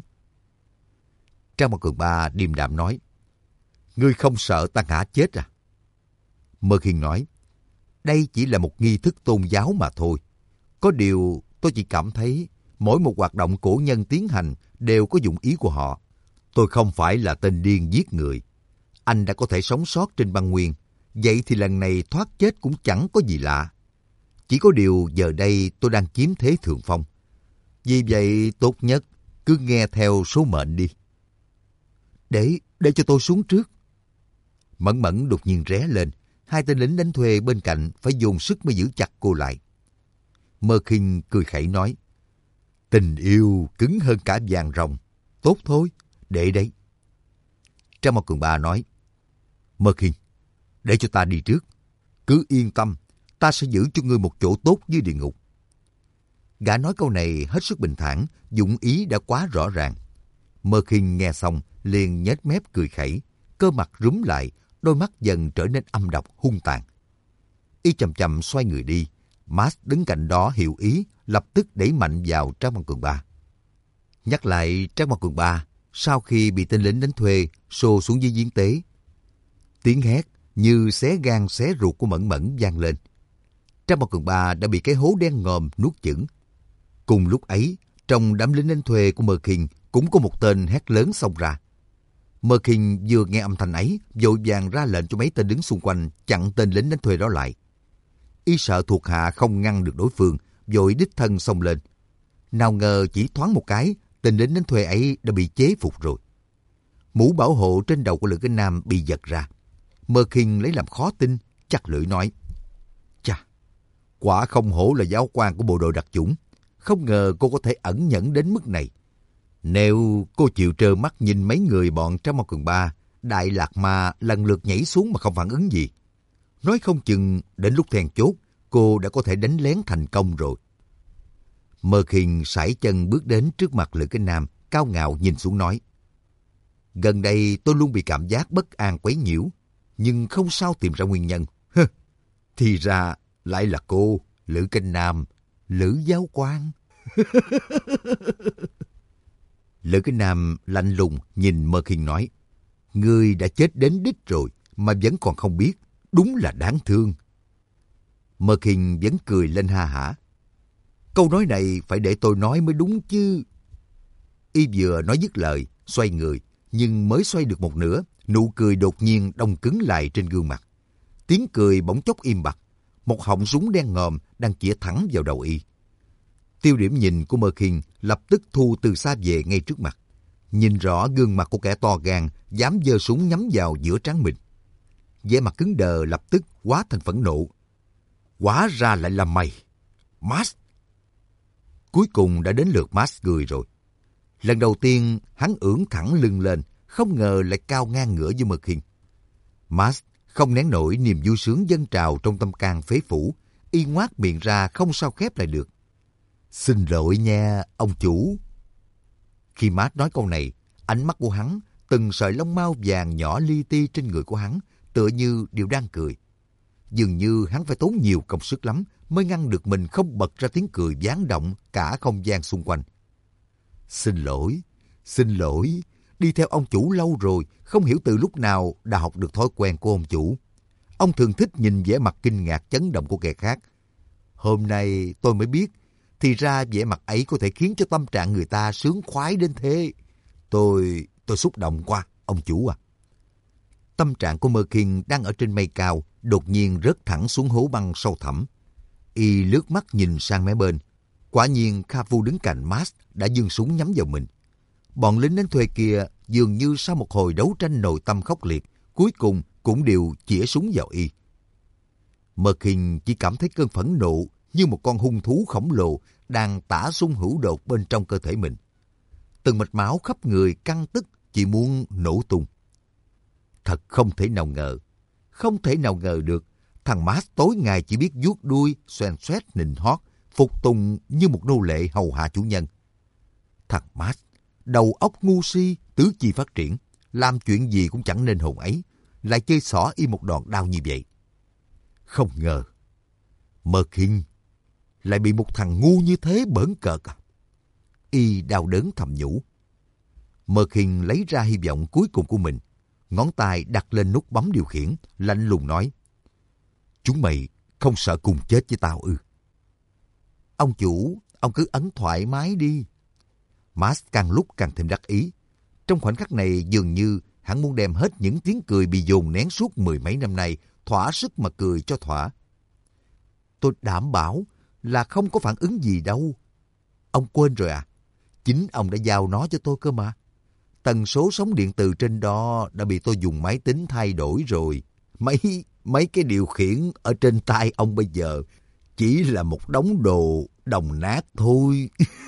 Trang Ma Cường Ba điềm đạm nói. Ngươi không sợ ta ngã chết à? Mơ Khinh nói. Đây chỉ là một nghi thức tôn giáo mà thôi. Có điều tôi chỉ cảm thấy mỗi một hoạt động cổ nhân tiến hành đều có dụng ý của họ. Tôi không phải là tên điên giết người. Anh đã có thể sống sót trên băng nguyên, vậy thì lần này thoát chết cũng chẳng có gì lạ. Chỉ có điều giờ đây tôi đang chiếm thế thượng phong. Vì vậy tốt nhất cứ nghe theo số mệnh đi. Để cho tôi xuống trước. Mẫn Mẫn đột nhiên ré lên. Hai tên lính đánh thuê bên cạnh phải dồn sức mới giữ chặt cô lại. Mơ Khinh cười khẩy nói. Tình yêu cứng hơn cả vàng rồng. Tốt thôi, để đấy. Trang Ma Cường Ba nói. Mơ Khinh, để cho ta đi trước. Cứ yên tâm, ta sẽ giữ cho ngươi một chỗ tốt dưới địa ngục. Gã nói câu này hết sức bình thản, dụng ý đã quá rõ ràng. Mơ Khinh nghe xong liền nhếch mép cười khẩy, cơ mặt rúm lại, đôi mắt dần trở nên âm độc hung tàn. Y chậm chậm xoay người đi. Max đứng cạnh đó hiểu ý, lập tức đẩy mạnh vào Trang Ma Cường Ba. Nhắc lại Trang Ma Cường Ba, sau khi bị tên lính đánh thuê xô xuống dưới giếng tế, tiếng hét như xé gan xé ruột của Mẫn Mẫn vang lên. Trang Ma Cường Ba đã bị cái hố đen ngòm nuốt chửng. Cùng lúc ấy, trong đám lính đánh thuê của Mơ Khinh cũng có một tên hét lớn xông ra. Mơ Khinh vừa nghe âm thanh ấy, vội vàng ra lệnh cho mấy tên đứng xung quanh chặn tên lính đánh thuê đó lại. Y sợ thuộc hạ không ngăn được đối phương, vội đích thân xông lên. Nào ngờ chỉ thoáng một cái, tên lính đánh thuê ấy đã bị chế phục rồi. Mũ bảo hộ trên đầu của Lữ Kinh Nam bị giật ra. Mơ Khinh lấy làm khó tin, chắc lưỡi nói. Chà, quả không hổ là giáo quan của bộ đội đặc chủng. Không ngờ cô có thể ẩn nhẫn đến mức này. Nếu cô chịu trơ mắt nhìn mấy người bọn Trang Ma Cường Ba, Đại Lạc Ma lần lượt nhảy xuống mà không phản ứng gì, nói không chừng đến lúc then chốt, cô đã có thể đánh lén thành công rồi. Mơ Khinh sải chân bước đến trước mặt Lữ Kinh Nam, cao ngạo nhìn xuống nói. Gần đây tôi luôn bị cảm giác bất an quấy nhiễu, nhưng không sao tìm ra nguyên nhân. Thì ra lại là cô, Lữ Kinh Nam, Lữ giáo quan. Lữ Kinh Nam lạnh lùng nhìn Mơ Khinh nói. Ngươi đã chết đến đích rồi mà vẫn còn không biết, đúng là đáng thương. Mơ Khinh vẫn cười lên ha hả. Câu nói này phải để tôi nói mới đúng chứ. Y vừa nói dứt lời, xoay người, nhưng mới xoay được một nửa, nụ cười đột nhiên đông cứng lại trên gương mặt. Tiếng cười bỗng chốc im bặt, một họng súng đen ngòm đang chĩa thẳng vào đầu Y. Tiêu điểm nhìn của Mơ Khinh lập tức thu từ xa về ngay trước mặt. Nhìn rõ gương mặt của kẻ to gan, dám giơ súng nhắm vào giữa trán mình. vẻ mặt cứng đờ lập tức hóa thành phẫn nộ. Hóa ra lại là mày, Max. Cuối cùng đã đến lượt Max cười rồi. Lần đầu tiên hắn ưỡn thẳng lưng lên, không ngờ lại cao ngang ngửa với Merkin. Max không nén nổi niềm vui sướng dâng trào trong tâm can phế phủ, y ngoác miệng ra không sao khép lại được. Xin lỗi nha, ông chủ. Khi Max nói câu này, ánh mắt của hắn, từng sợi lông mao vàng nhỏ li ti trên người của hắn, tựa như đều đang cười. Dường như hắn phải tốn nhiều công sức lắm mới ngăn được mình không bật ra tiếng cười vang động cả không gian xung quanh. Xin lỗi, đi theo ông chủ lâu rồi, không hiểu từ lúc nào đã học được thói quen của ông chủ. Ông thường thích nhìn vẻ mặt kinh ngạc chấn động của kẻ khác. Hôm nay tôi mới biết, thì ra vẻ mặt ấy có thể khiến cho tâm trạng người ta sướng khoái đến thế. Tôi xúc động quá, ông chủ à. Tâm trạng của Merkin đang ở trên mây cao, đột nhiên rớt thẳng xuống hố băng sâu thẳm. Y lướt mắt nhìn sang mé bên. Quả nhiên Kha-Fu đứng cạnh Max đã giương súng nhắm vào mình. Bọn lính đánh thuê kia dường như sau một hồi đấu tranh nội tâm khốc liệt, cuối cùng cũng đều chĩa súng vào y. Merkin chỉ cảm thấy cơn phẫn nộ như một con hung thú khổng lồ đang tả xung hữu đột bên trong cơ thể mình. Từng mạch máu khắp người căng tức chỉ muốn nổ tung. Thật không thể nào ngờ được, thằng Max tối ngày chỉ biết vuốt đuôi, xoèn xoét nịnh hót, phục tùng như một nô lệ hầu hạ chủ nhân. Thằng Max, đầu óc ngu si, tứ chi phát triển, làm chuyện gì cũng chẳng nên hồn ấy, lại chơi xỏ y một đòn đau như vậy. Không ngờ, Merkin lại bị một thằng ngu như thế bỡn cợt à. Y đau đớn thầm nhủ. Merkin lấy ra hy vọng cuối cùng của mình, ngón tay đặt lên nút bấm điều khiển, lạnh lùng nói: Chúng mày không sợ cùng chết với tao ư? Ông chủ, ông cứ ấn thoải mái đi. Max càng lúc càng thêm đắc ý. Trong khoảnh khắc này dường như hắn muốn đem hết những tiếng cười bị dồn nén suốt mười mấy năm nay, thỏa sức mà cười cho thỏa. Tôi đảm bảo là không có phản ứng gì đâu. Ông quên rồi à? Chính ông đã giao nó cho tôi cơ mà. Tần số sóng điện từ trên đó đã bị tôi dùng máy tính thay đổi rồi. Mấy cái điều khiển ở trên tay ông bây giờ chỉ là một đống đồ đồng nát thôi.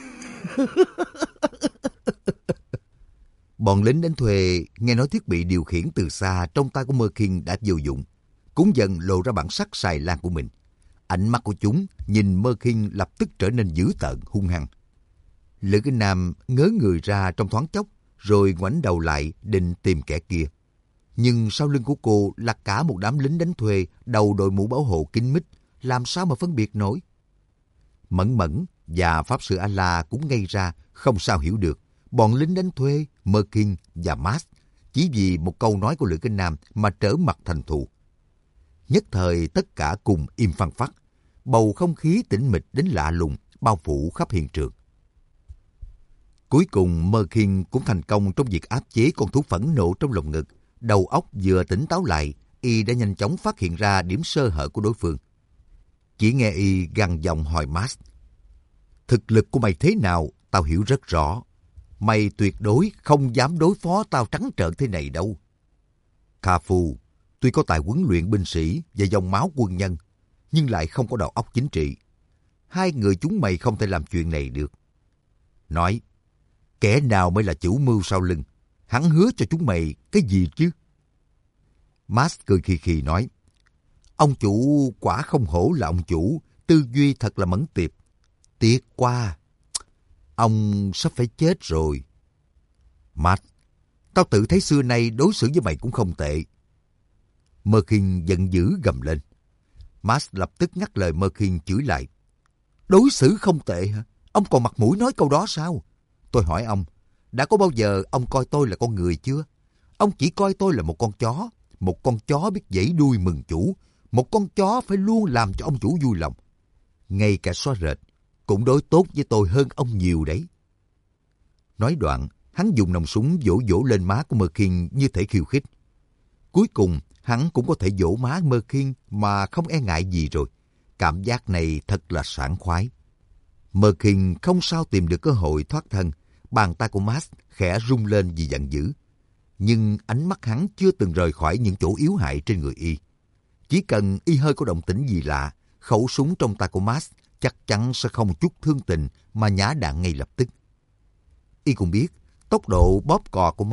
Bọn lính đánh thuê nghe nói thiết bị điều khiển từ xa trong tay của Merkin đã vô dụng, cũng dần lộ ra bản sắc xài lan của mình. Ánh mắt của chúng nhìn Merkin lập tức trở nên dữ tợn hung hăng. Lữ Kinh Nam ngớ người ra trong thoáng chốc, rồi ngoảnh đầu lại định tìm kẻ kia. Nhưng sau lưng của cô là cả một đám lính đánh thuê đầu đội mũ bảo hộ kín mít, làm sao mà phân biệt nổi. Mẫn Mẫn và Pháp Sư A-La cũng ngây ra, không sao hiểu được. Bọn lính đánh thuê, Merkin và Max chỉ vì một câu nói của Lữ Kinh Nam mà trở mặt thành thù. Nhất thời tất cả cùng im phăng phắc, bầu không khí tĩnh mịch đến lạ lùng bao phủ khắp hiện trường. Cuối cùng Merkin cũng thành công trong việc áp chế con thú phẫn nộ trong lồng ngực. Đầu óc vừa tỉnh táo lại, y đã nhanh chóng phát hiện ra điểm sơ hở của đối phương. Chỉ nghe y gằn giọng hỏi Max: Thực lực của mày thế nào, tao hiểu rất rõ. Mày tuyệt đối không dám đối phó tao trắng trợn thế này đâu. Kha-Fu tuy có tài huấn luyện binh sĩ và dòng máu quân nhân, nhưng lại không có đầu óc chính trị. Hai người chúng mày không thể làm chuyện này được. Nói, kẻ nào mới là chủ mưu sau lưng? Hắn hứa cho chúng mày cái gì chứ? Max cười khì khì nói, ông chủ quả không hổ là ông chủ, tư duy thật là mẫn tiệp. Tiếc quá, ông sắp phải chết rồi. Max, tao tự thấy xưa nay đối xử với mày cũng không tệ. Merkin giận dữ gầm lên. Max lập tức ngắt lời Merkin chửi lại. Đối xử không tệ hả? Ông còn mặt mũi nói câu đó sao? Tôi hỏi ông, đã có bao giờ ông coi tôi là con người chưa? Ông chỉ coi tôi là một con chó biết vẫy đuôi mừng chủ, một con chó phải luôn làm cho ông chủ vui lòng. Ngay cả xóa rệt cũng đối tốt với tôi hơn ông nhiều đấy. Nói đoạn, hắn dùng nòng súng vỗ vỗ lên má của Merkin như thể khiêu khích. Cuối cùng, hắn cũng có thể vỗ má Merkin mà không e ngại gì rồi. Cảm giác này thật là sảng khoái. Merkin không sao tìm được cơ hội thoát thân. Bàn tay của Max khẽ rung lên vì giận dữ. Nhưng ánh mắt hắn chưa từng rời khỏi những chỗ yếu hại trên người y. Chỉ cần y hơi có động tĩnh gì lạ, khẩu súng trong tay của Max chắc chắn sẽ không chút thương tình mà nhả đạn ngay lập tức. Y cũng biết tốc độ bóp cò của Max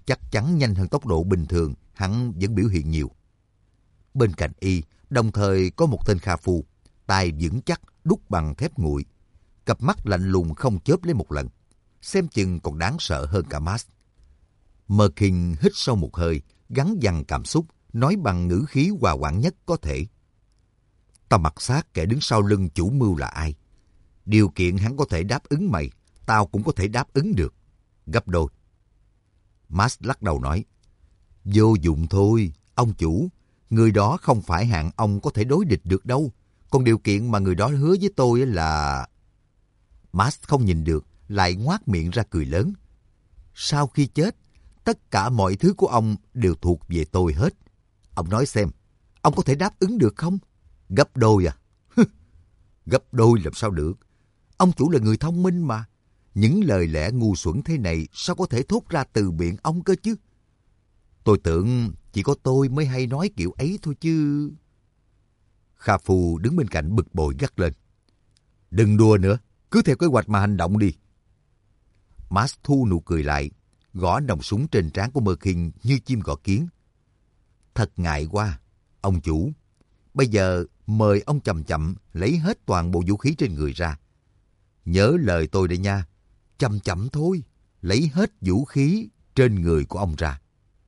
chắc chắn nhanh hơn tốc độ bình thường, hắn vẫn biểu hiện nhiều. Bên cạnh y, đồng thời có một tên Kha Phu, tay vững chắc, đúc bằng thép nguội, cặp mắt lạnh lùng không chớp lấy một lần, xem chừng còn đáng sợ hơn cả Max. Merkin hít sâu một hơi, gắn dằn cảm xúc, nói bằng ngữ khí hòa hoãn nhất có thể. Tao mặc xác kẻ đứng sau lưng chủ mưu là ai. Điều kiện hắn có thể đáp ứng mày, tao cũng có thể đáp ứng được. Gấp đôi. Max lắc đầu nói, vô dụng thôi, ông chủ. Người đó không phải hạng ông có thể đối địch được đâu. Còn điều kiện mà người đó hứa với tôi là... Max không nhìn được, lại ngoác miệng ra cười lớn. Sau khi chết, tất cả mọi thứ của ông đều thuộc về tôi hết. Ông nói xem, ông có thể đáp ứng được không? Gấp đôi à? Gấp đôi làm sao được? Ông chủ là người thông minh mà. Những lời lẽ ngu xuẩn thế này sao có thể thốt ra từ miệng ông cơ chứ? Tôi tưởng chỉ có tôi mới hay nói kiểu ấy thôi chứ. Kha Phu đứng bên cạnh bực bội gắt lên. Đừng đùa nữa, cứ theo kế hoạch mà hành động đi. Max thu nụ cười lại, gõ nòng súng trên trán của Merkin như chim gõ kiến. Thật ngại quá, ông chủ. Bây giờ mời ông chậm chậm lấy hết toàn bộ vũ khí trên người ra. Nhớ lời tôi đây nha, chậm chậm thôi, lấy hết vũ khí trên người của ông ra.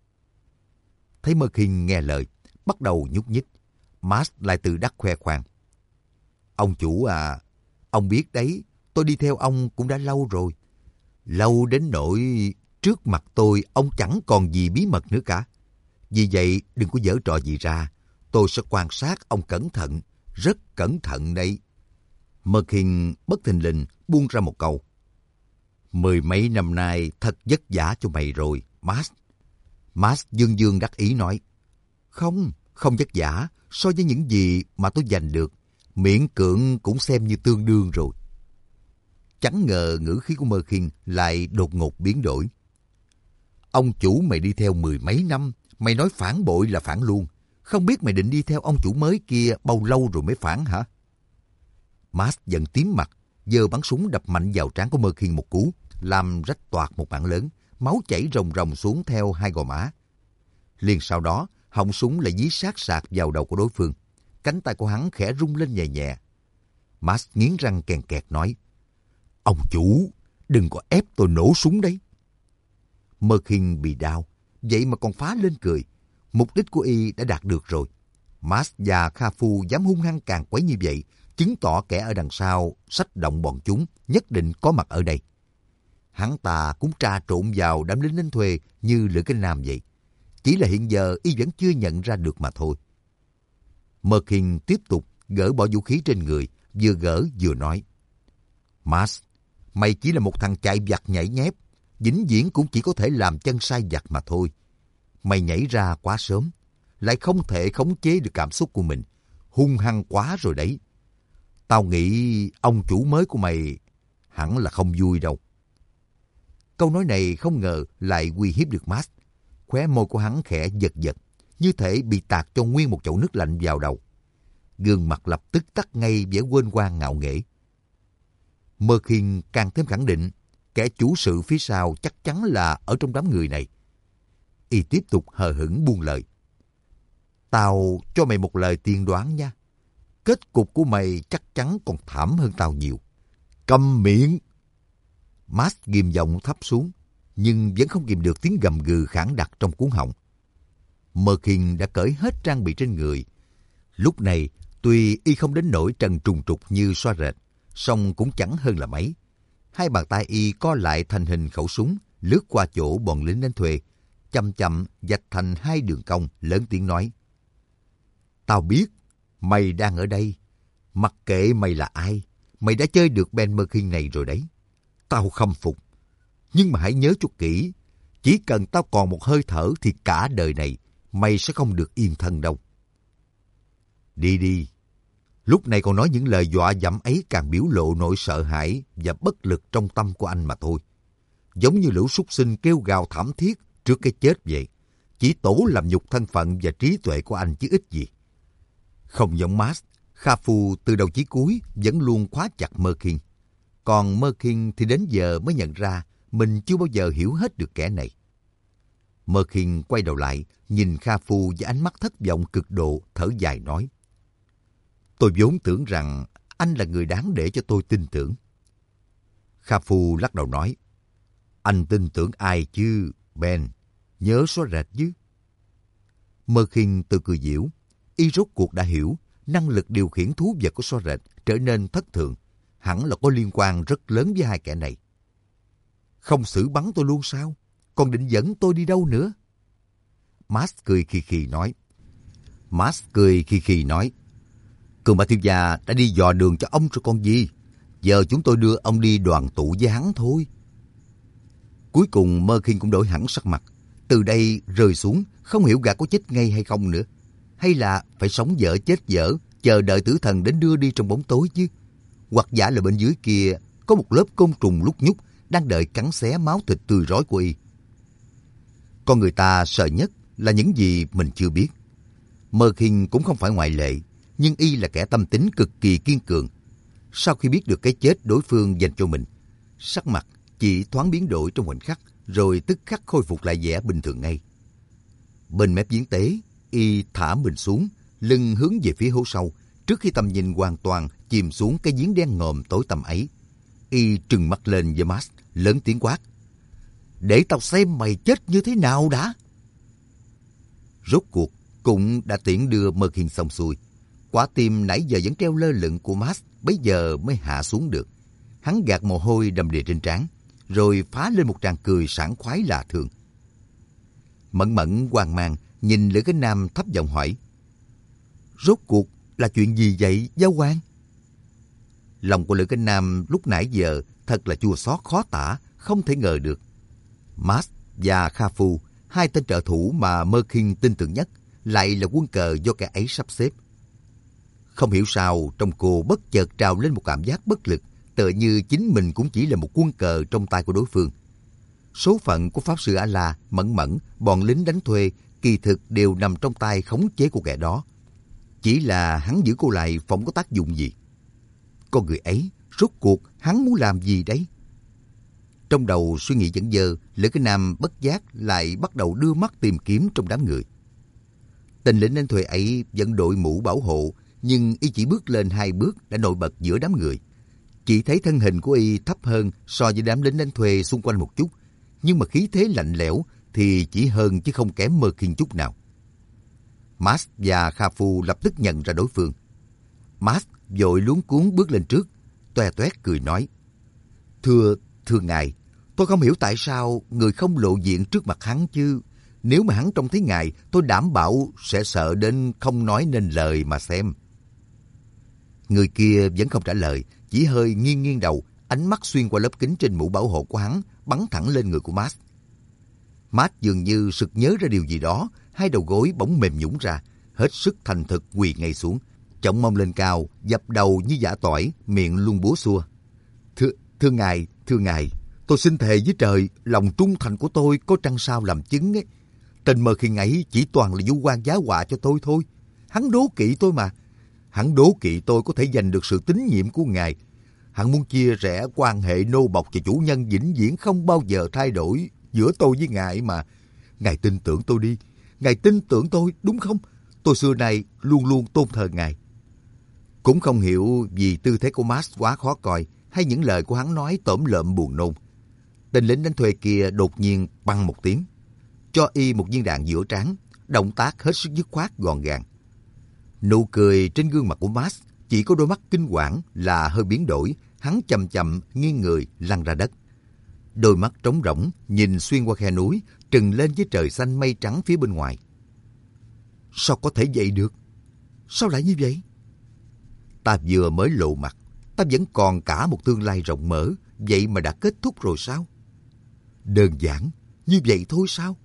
Thấy Merkin nghe lời, bắt đầu nhúc nhích, Max lại tự đắc khoe khoang. Ông chủ à, ông biết đấy, tôi đi theo ông cũng đã lâu rồi. Lâu đến nỗi trước mặt tôi ông chẳng còn gì bí mật nữa cả. Vì vậy đừng có giở trò gì ra, tôi sẽ quan sát ông cẩn thận, rất cẩn thận đấy. Merkin bất thình lình buông ra một câu. Mười mấy năm nay thật vất vả cho mày rồi, Max. Max dương dương đắc ý nói. Không vất vả, so với những gì mà tôi giành được, miễn cưỡng cũng xem như tương đương rồi. Chẳng ngờ ngữ khí của Merkin lại đột ngột biến đổi. Ông chủ mày đi theo mười mấy năm, mày nói phản bội là phản luôn. Không biết mày định đi theo ông chủ mới kia bao lâu rồi mới phản hả? Max giận tím mặt, giơ bắn súng đập mạnh vào trán của Merkin một cú, làm rách toạc một mảng lớn, máu chảy ròng ròng xuống theo hai gò má. Liền sau đó, họng súng lại dí sát sạc vào đầu của đối phương. Cánh tay của hắn khẽ rung lên nhẹ nhẹ. Max nghiến răng kèn kẹt nói, ông chủ, đừng có ép tôi nổ súng đấy. Merkin bị đau, vậy mà còn phá lên cười. Mục đích của y đã đạt được rồi. Max và Kha Phu dám hung hăng càng quấy như vậy, chứng tỏ kẻ ở đằng sau xách động bọn chúng nhất định có mặt ở đây. Hắn ta cũng trà trộn vào đám lính đánh thuê như Lữ Kinh Nam vậy. Chỉ là hiện giờ y vẫn chưa nhận ra được mà thôi. Merkin tiếp tục gỡ bỏ vũ khí trên người, vừa gỡ vừa nói. Max, mày chỉ là một thằng chạy vặt nhảy nhép, vĩnh viễn cũng chỉ có thể làm chân sai vặt mà thôi. Mày nhảy ra quá sớm, lại không thể khống chế được cảm xúc của mình. Hung hăng quá rồi đấy. Tao nghĩ ông chủ mới của mày hẳn là không vui đâu. Câu nói này không ngờ lại uy hiếp được Max. Khóe môi của hắn khẽ giật giật, như thể bị tạt cho nguyên một chậu nước lạnh vào đầu. Gương mặt lập tức tắt ngay vẻ quên quang ngạo nghễ. Merkin càng thêm khẳng định, kẻ chủ sự phía sau chắc chắn là ở trong đám người này. Y tiếp tục hờ hững buông lời. Tao cho mày một lời tiên đoán nha. Kết cục của mày chắc chắn còn thảm hơn tao nhiều. Câm miệng! Max ghim giọng thấp xuống, nhưng vẫn không kìm được tiếng gầm gừ khản đặc trong cuống họng. Merkin đã cởi hết trang bị trên người. Lúc này, tuy y không đến nỗi trần trùng trục như xoa rệt, song cũng chẳng hơn là mấy. Hai bàn tay y co lại thành hình khẩu súng, lướt qua chỗ bọn lính đánh thuê, chậm chậm vạch thành hai đường cong, lớn tiếng nói. Tao biết, mày đang ở đây. Mặc kệ mày là ai, mày đã chơi được Ben Merkin này rồi đấy. Tao khâm phục. Nhưng mà hãy nhớ cho kỹ, chỉ cần tao còn một hơi thở thì cả đời này mày sẽ không được yên thân đâu. Đi đi. Lúc này còn nói những lời dọa dẫm ấy càng biểu lộ nỗi sợ hãi và bất lực trong tâm của anh mà thôi. Giống như lũ súc sinh kêu gào thảm thiết trước cái chết vậy. Chỉ tổ làm nhục thân phận và trí tuệ của anh chứ ít gì. Không giống Max, Kha Phu từ đầu chí cuối vẫn luôn khóa chặt Merkin. Còn Merkin thì đến giờ mới nhận ra mình chưa bao giờ hiểu hết được kẻ này. Mơ Khiên quay đầu lại, nhìn Kha Phu với ánh mắt thất vọng cực độ, thở dài nói. Tôi vốn tưởng rằng anh là người đáng để cho tôi tin tưởng. Kha Phu lắc đầu nói. Anh tin tưởng ai chứ, Ben? Nhớ xóa rệt chứ. Mơ Khiên tự cười giễu. Y rốt cuộc đã hiểu, năng lực điều khiển thú vật của xóa rệt trở nên thất thường. Hẳn là có liên quan rất lớn với hai kẻ này. Không xử bắn tôi luôn sao? Còn định dẫn tôi đi đâu nữa? Max cười khì khì nói. Cường Ba thiếu gia đã đi dò đường cho ông rồi còn gì. Giờ chúng tôi đưa ông đi đoàn tụ với hắn thôi. Cuối cùng Mơ Khiên cũng đổi hẳn sắc mặt. Từ đây rơi xuống, không hiểu gã có chết ngay hay không nữa. Hay là phải sống dở chết dở, chờ đợi tử thần đến đưa đi trong bóng tối chứ. Hoặc giả là bên dưới kia có một lớp côn trùng lúc nhúc đang đợi cắn xé máu thịt tươi rói của y. Con người ta sợ nhất là những gì mình chưa biết. Mơ Khiên cũng không phải ngoại lệ, nhưng y là kẻ tâm tính cực kỳ kiên cường. Sau khi biết được cái chết đối phương dành cho mình, sắc mặt chỉ thoáng biến đổi trong khoảnh khắc, rồi tức khắc khôi phục lại vẻ bình thường ngay. Bên mép giếng tế, y thả mình xuống, lưng hướng về phía hố sâu, trước khi tầm nhìn hoàn toàn chìm xuống cái giếng đen ngòm tối tăm ấy. Y trừng mắt lên với Max, lớn tiếng quát. Để tao xem mày chết như thế nào đã. Rốt cuộc cũng đã tiễn đưa Mơ Khiên xong xuôi. Quả tim nãy giờ vẫn treo lơ lửng của Max bấy giờ mới hạ xuống được. Hắn gạt mồ hôi đầm đìa trên trán, rồi phá lên một tràng cười sảng khoái lạ thường. Mẫn Mẫn hoang mang nhìn Lữ Cái Nam thấp giọng hỏi. Rốt cuộc là chuyện gì vậy giáo quan? Lòng của Lữ Cái Nam lúc nãy giờ thật là chua xót khó tả, không thể ngờ được. Max và Kha Phu, hai tên trợ thủ mà Mơ Khiên tin tưởng nhất, lại là quân cờ do kẻ ấy sắp xếp. Không hiểu sao trong cô bất chợt trào lên một cảm giác bất lực, tựa như chính mình cũng chỉ là một quân cờ trong tay của đối phương. Số phận của Pháp Sư A-La, Mẫn Mẫn, bọn lính đánh thuê kỳ thực đều nằm trong tay khống chế của kẻ đó. Chỉ là hắn giữ cô lại phỏng có tác dụng gì? Con người ấy, rốt cuộc hắn muốn làm gì đấy? Trong đầu suy nghĩ dẫn dơ, Lữ Cái Nam bất giác lại bắt đầu đưa mắt tìm kiếm trong đám người. Tên lính đánh thuê ấy vẫn đội mũ bảo hộ, nhưng y chỉ bước lên 2 bước đã nổi bật giữa đám người. Chỉ thấy thân hình của y thấp hơn so với đám lính đánh thuê xung quanh một chút, nhưng mà khí thế lạnh lẽo thì chỉ hơn chứ không kém Mơ Khiên chút nào. Max và Kha Phu lập tức nhận ra đối phương. Max vội luống cuống bước lên trước, toe toét cười nói. Thưa ngài, tôi không hiểu tại sao người không lộ diện trước mặt hắn chứ. Nếu mà hắn trông thấy ngài, tôi đảm bảo sẽ sợ đến không nói nên lời mà xem. Người kia vẫn không trả lời, chỉ hơi nghiêng nghiêng đầu, ánh mắt xuyên qua lớp kính trên mũ bảo hộ của hắn, bắn thẳng lên người của Max. Max dường như sực nhớ ra điều gì đó, hai đầu gối bỗng mềm nhũn ra, hết sức thành thực quỳ ngay xuống, chổng mông lên cao, dập đầu như giã tỏi, miệng luôn búa xua. Thưa ngài, tôi xin thề với trời, lòng trung thành của tôi có trăng sao làm chứng ấy. Tên Mơ Khiên ấy chỉ toàn là vu oan giá họa cho tôi thôi. Hắn đố kỵ tôi mà. Hắn đố kỵ tôi có thể giành được sự tín nhiệm của ngài. Hắn muốn chia rẽ quan hệ nô bộc và chủ nhân vĩnh viễn không bao giờ thay đổi giữa tôi với ngài mà. Ngài tin tưởng tôi đi. Ngài tin tưởng tôi, đúng không? Tôi xưa nay luôn luôn tôn thờ ngài. Cũng không hiểu vì tư thế của Max quá khó coi hay những lời của hắn nói tởm lợm buồn nôn. Tên lính đánh thuê kia đột nhiên băng một tiếng, cho y một viên đạn giữa trán, động tác hết sức dứt khoát gọn gàng. Nụ cười trên gương mặt của Max chỉ có đôi mắt kinh quản là hơi biến đổi, hắn chậm chậm nghiêng người lăn ra đất. Đôi mắt trống rỗng nhìn xuyên qua khe núi, trừng lên với trời xanh mây trắng phía bên ngoài. Sao có thể vậy được? Sao lại như vậy? Ta vừa mới lộ mặt, ta vẫn còn cả một tương lai rộng mở, vậy mà đã kết thúc rồi sao? Đơn giản, như vậy thôi sao?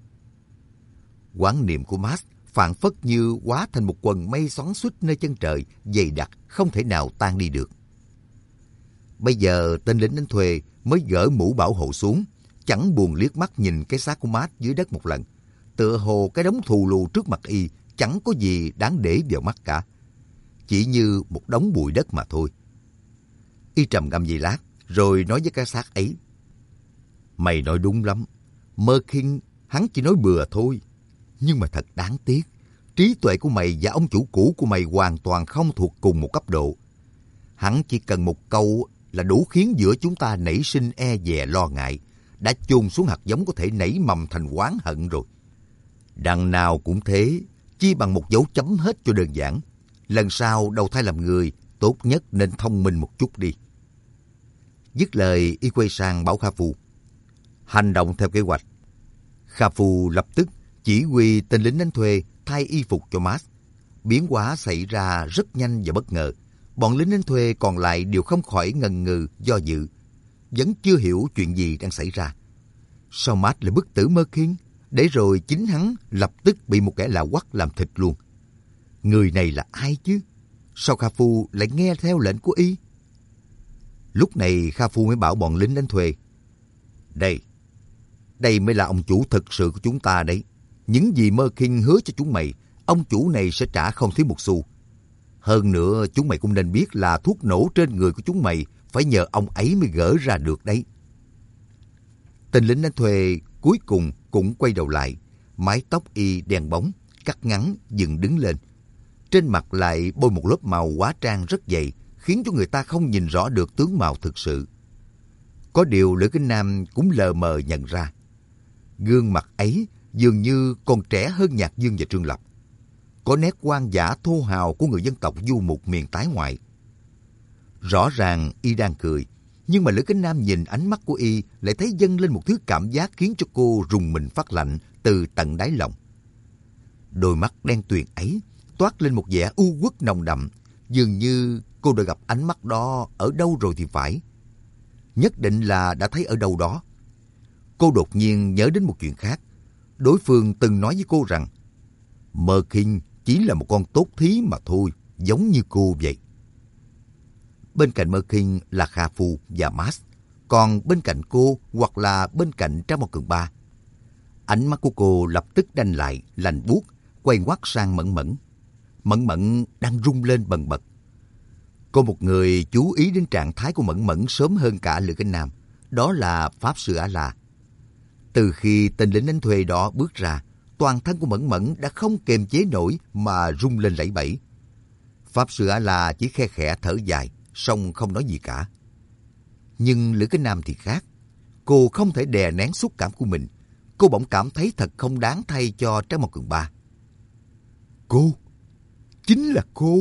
Quán niệm của Max phảng phất như hóa thành một quần mây xoắn xuýt nơi chân trời, dày đặc, không thể nào tan đi được. Bây giờ tên lính đánh thuê mới gỡ mũ bảo hộ xuống, chẳng buồn liếc mắt nhìn cái xác của Max dưới đất một lần. Tựa hồ cái đống thù lù trước mặt y chẳng có gì đáng để vào mắt cả. Chỉ như một đống bụi đất mà thôi. Y trầm ngâm giây lát, rồi nói với cái xác ấy. Mày nói đúng lắm. Mơ Khiên hắn chỉ nói bừa thôi. Nhưng mà thật đáng tiếc, trí tuệ của mày và ông chủ cũ của mày hoàn toàn không thuộc cùng một cấp độ. Hắn chỉ cần một câu là đủ khiến giữa chúng ta nảy sinh e dè lo ngại, đã chôn xuống hạt giống có thể nảy mầm thành oán hận rồi. Đằng nào cũng thế, chi bằng một dấu chấm hết cho đơn giản. Lần sau đầu thai làm người, tốt nhất nên thông minh một chút đi. Dứt lời, y quay sang bảo Kha Phu: hành động theo kế hoạch. Kha Phu lập tức chỉ huy tên lính đánh thuê thay y phục cho Max. Biến hóa xảy ra rất nhanh và bất ngờ. Bọn lính đánh thuê còn lại đều không khỏi ngần ngừ do dự, vẫn chưa hiểu chuyện gì đang xảy ra. Sao Max lại bức tử Merkin, để rồi chính hắn lập tức bị một kẻ lạ hoắc làm thịt luôn. Người này là ai chứ? Sao Kha Phu lại nghe theo lệnh của y? Lúc này Kha Phu mới bảo bọn lính đánh thuê: Đây mới là ông chủ thực sự của chúng ta đấy. Những gì Merkin hứa cho chúng mày, ông chủ này sẽ trả không thiếu một xu. Hơn nữa, chúng mày cũng nên biết là thuốc nổ trên người của chúng mày phải nhờ ông ấy mới gỡ ra được đấy. Tên lính đánh thuê cuối cùng cũng quay đầu lại. Mái tóc y đen bóng, cắt ngắn, dựng đứng lên. Trên mặt lại bôi một lớp màu hóa trang rất dày, khiến cho người ta không nhìn rõ được tướng mạo thực sự. Có điều Lữ Kính Nam cũng lờ mờ nhận ra. Gương mặt ấy dường như còn trẻ hơn Nhạc Dương và Trương Lập. Có nét hoang dã thô hào của người dân tộc du mục miền tái ngoại. Rõ ràng y đang cười, nhưng mà Lữ Kính Nam nhìn ánh mắt của y lại thấy dâng lên một thứ cảm giác khiến cho cô rùng mình phát lạnh từ tận đáy lòng. Đôi mắt đen tuyền ấy toát lên một vẻ u uất nồng đậm, dường như cô đã gặp ánh mắt đó ở đâu rồi thì phải. Nhất định là đã thấy ở đâu đó. Cô đột nhiên nhớ đến một chuyện khác. Đối phương từng nói với cô rằng Merkin chỉ là một con tốt thí mà thôi, giống như cô vậy. Bên cạnh Merkin là Kha Phu và Max, còn bên cạnh cô hoặc là bên cạnh Trang Một Cường Ba. Ánh mắt của cô lập tức đanh lại, lạnh buốt, quay ngoắt sang Mẫn Mẫn. Mẫn Mẫn đang rung lên bần bật. Có một người chú ý đến trạng thái của Mẫn Mẫn sớm hơn cả Lữ Kính Nam, đó là Pháp Sư A-La. Từ khi tên lính đánh thuê đó bước ra, toàn thân của Mẫn Mẫn đã không kiềm chế nổi mà rung lên lẩy bẩy. Pháp Sư A-La chỉ khe khẽ thở dài, song không nói gì cả. Nhưng Lữ Kính Nam thì khác. Cô không thể đè nén xúc cảm của mình. Cô bỗng cảm thấy thật không đáng thay cho Trang Một Cường Ba. Cô! Chính là cô!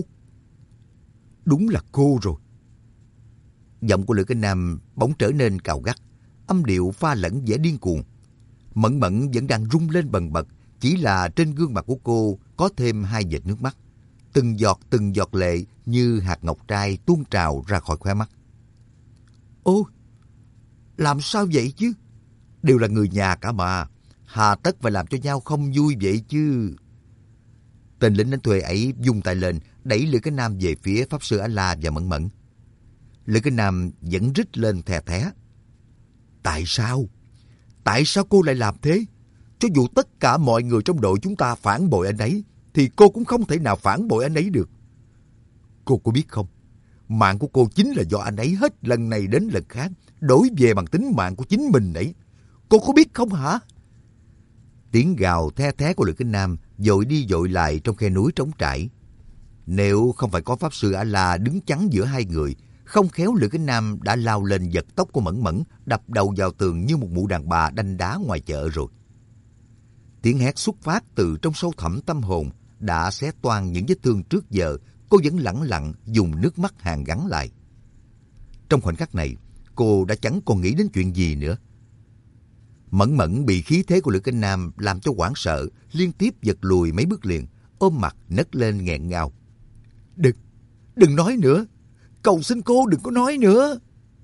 Đúng là cô rồi. Giọng của Lữ Kính Nam bỗng trở nên cào gắt, âm điệu pha lẫn vẻ điên cuồng. Mẫn Mẫn vẫn đang rung lên bần bật, chỉ là trên gương mặt của cô có thêm hai vệt nước mắt. Từng giọt lệ như hạt ngọc trai tuôn trào ra khỏi khóe mắt. Ôi! Làm sao vậy chứ? Đều là người nhà cả mà. Hà tất phải làm cho nhau không vui vậy chứ? Tên lính đánh thuê ấy vung tay lên, đẩy Lữ Kính Nam về phía Pháp Sư A-La và Mẫn Mẫn. Lữ Kính Nam vẫn rít lên thè thé. Tại sao? Tại sao cô lại làm thế? Cho dù tất cả mọi người trong đội chúng ta phản bội anh ấy, thì cô cũng không thể nào phản bội anh ấy được. Cô có biết không? Mạng của cô chính là do anh ấy hết lần này đến lần khác đổi về bằng tính mạng của chính mình ấy. Cô có biết không hả? Tiếng gào the thé của Lữ Kính Nam dội đi dội lại trong khe núi trống trải. Nếu không phải có Pháp Sư A-La đứng chắn giữa hai người, không khéo Lữ Kính Nam đã lao lên giật tóc của Mẫn Mẫn, đập đầu vào tường như một mụ đàn bà đanh đá ngoài chợ rồi. Tiếng hét xuất phát từ trong sâu thẳm tâm hồn đã xé toang những vết thương trước giờ. Cô vẫn lẳng lặng dùng nước mắt hàn gắn lại. Trong khoảnh khắc này, cô đã chẳng còn nghĩ đến chuyện gì nữa. Mẫn Mẫn bị khí thế của Lữ Kính Nam làm cho hoảng sợ, liên tiếp giật lùi mấy bước liền, ôm mặt nấc lên nghẹn ngào. Đừng nói nữa, cầu xin cô đừng có nói nữa.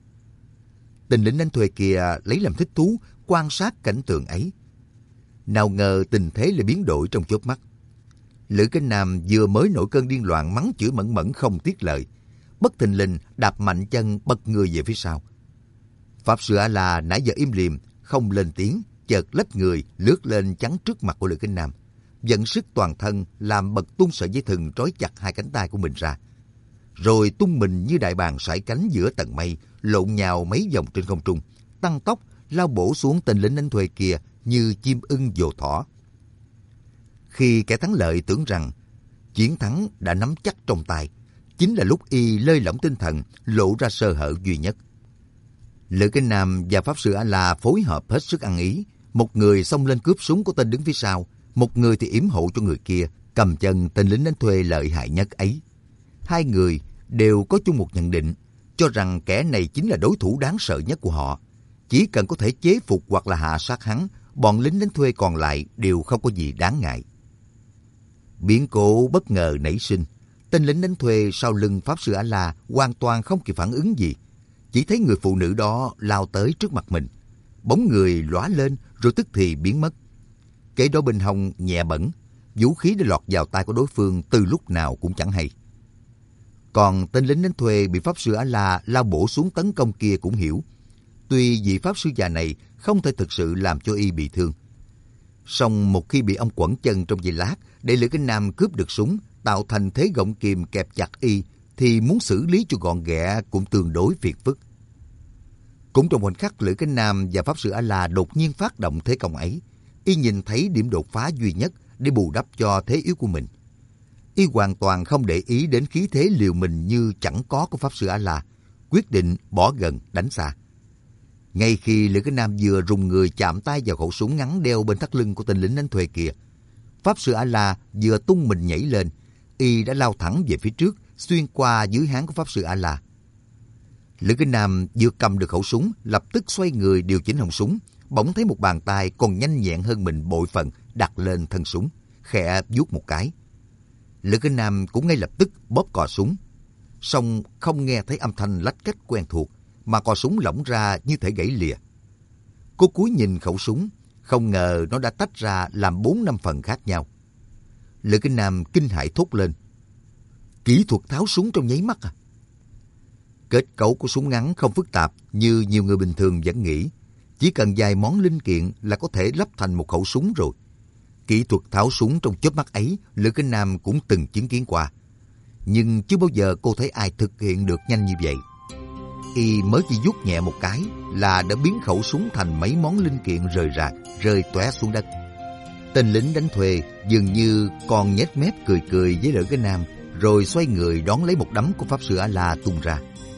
Tên lính đánh thuê kia lấy làm thích thú quan sát cảnh tượng ấy. Nào ngờ tình thế lại biến đổi trong chớp mắt. Lữ Kính Nam vừa mới nổi cơn điên loạn mắng chửi Mẫn Mẫn không tiếc lời, bất thình lình đạp mạnh chân bật người về phía sau. Pháp Sư A-La nãy giờ im lìm không lên tiếng, chợt lách người lướt lên chắn trước mặt của Lữ Kính Nam, vận sức toàn thân làm bật tung sợi dây thừng trói chặt hai cánh tay của mình ra, rồi tung mình như đại bàng sải cánh giữa tầng mây, lộn nhào mấy vòng trên không trung, tăng tốc lao bổ xuống tên lính đánh thuê kia như chim ưng vồ thỏ. Khi kẻ thắng lợi tưởng rằng chiến thắng đã nắm chắc trong tay, chính là lúc y lơi lỏng tinh thần, lộ ra sơ hở duy nhất. Lữ Cái Nam và Pháp Sư A-la phối hợp hết sức ăn ý. Một người xông lên cướp súng của tên đứng phía sau, một người thì yểm hộ cho người kia, cầm chân tên lính đánh thuê lợi hại nhất ấy. Hai người đều có chung một nhận định, cho rằng kẻ này chính là đối thủ đáng sợ nhất của họ. Chỉ cần có thể chế phục hoặc là hạ sát hắn, bọn lính đánh thuê còn lại đều không có gì đáng ngại. Biến cố bất ngờ nảy sinh. Tên lính đánh thuê sau lưng Pháp Sư A-la hoàn toàn không kịp phản ứng gì. Chỉ thấy người phụ nữ đó lao tới trước mặt mình. Bóng người lóa lên rồi tức thì biến mất. Kế đó bên hông nhẹ bẩn, vũ khí đã lọt vào tay của đối phương từ lúc nào cũng chẳng hay. Còn tên lính đánh thuê bị Pháp Sư A-la lao bổ xuống tấn công kia cũng hiểu. Tuy vị Pháp Sư già này không thể thực sự làm cho y bị thương. Song một khi bị ông quẩn chân trong giây lát để Lữ Cái Nam cướp được súng, tạo thành thế gọng kìm kẹp chặt y, thì muốn xử lý cho gọn ghẹ cũng tương đối phiền phức. Cũng trong khoảnh khắc Lữ Cái Nam và Pháp Sư A-la đột nhiên phát động thế công ấy, y nhìn thấy điểm đột phá duy nhất để bù đắp cho thế yếu của mình. Y hoàn toàn không để ý đến khí thế liều mình như chẳng có của Pháp Sư A-la, quyết định bỏ gần đánh xa. Ngay khi Lữ Cái Nam vừa rùng người chạm tay vào khẩu súng ngắn đeo bên thắt lưng của tên lính đánh thuê kia, Pháp Sư A-la vừa tung mình nhảy lên, y đã lao thẳng về phía trước, xuyên qua dưới háng của Pháp Sư A-la. Lữ Cái Nam vừa cầm được khẩu súng, lập tức xoay người điều chỉnh họng súng, bỗng thấy một bàn tay còn nhanh nhẹn hơn mình bội phần đặt lên thân súng, khẽ vuốt một cái. Lữ Cái Nam cũng ngay lập tức bóp cò súng, song không nghe thấy âm thanh lách cách quen thuộc, mà cò súng lỏng ra như thể gãy lìa. Cô cúi nhìn khẩu súng, không ngờ nó đã tách ra làm 4-5 phần khác nhau. Lữ Cái Nam kinh hãi thốt lên: kỹ thuật tháo súng trong nháy mắt à? Kết cấu của súng ngắn không phức tạp như nhiều người bình thường vẫn nghĩ. Chỉ cần vài món linh kiện là có thể lắp thành một khẩu súng rồi. Kỹ thuật tháo súng trong chớp mắt ấy, Lữ Cái Nam cũng từng chứng kiến qua. Nhưng chưa bao giờ cô thấy ai thực hiện được nhanh như vậy. Y mới chỉ vuốt nhẹ một cái là đã biến khẩu súng thành mấy món linh kiện rời rạc, rơi tóe xuống đất. Tên lính đánh thuê dường như còn nhếch mép cười cười với Lữ Cái Nam, rồi xoay người đón lấy một đấm của Pháp Sư A-la tung ra.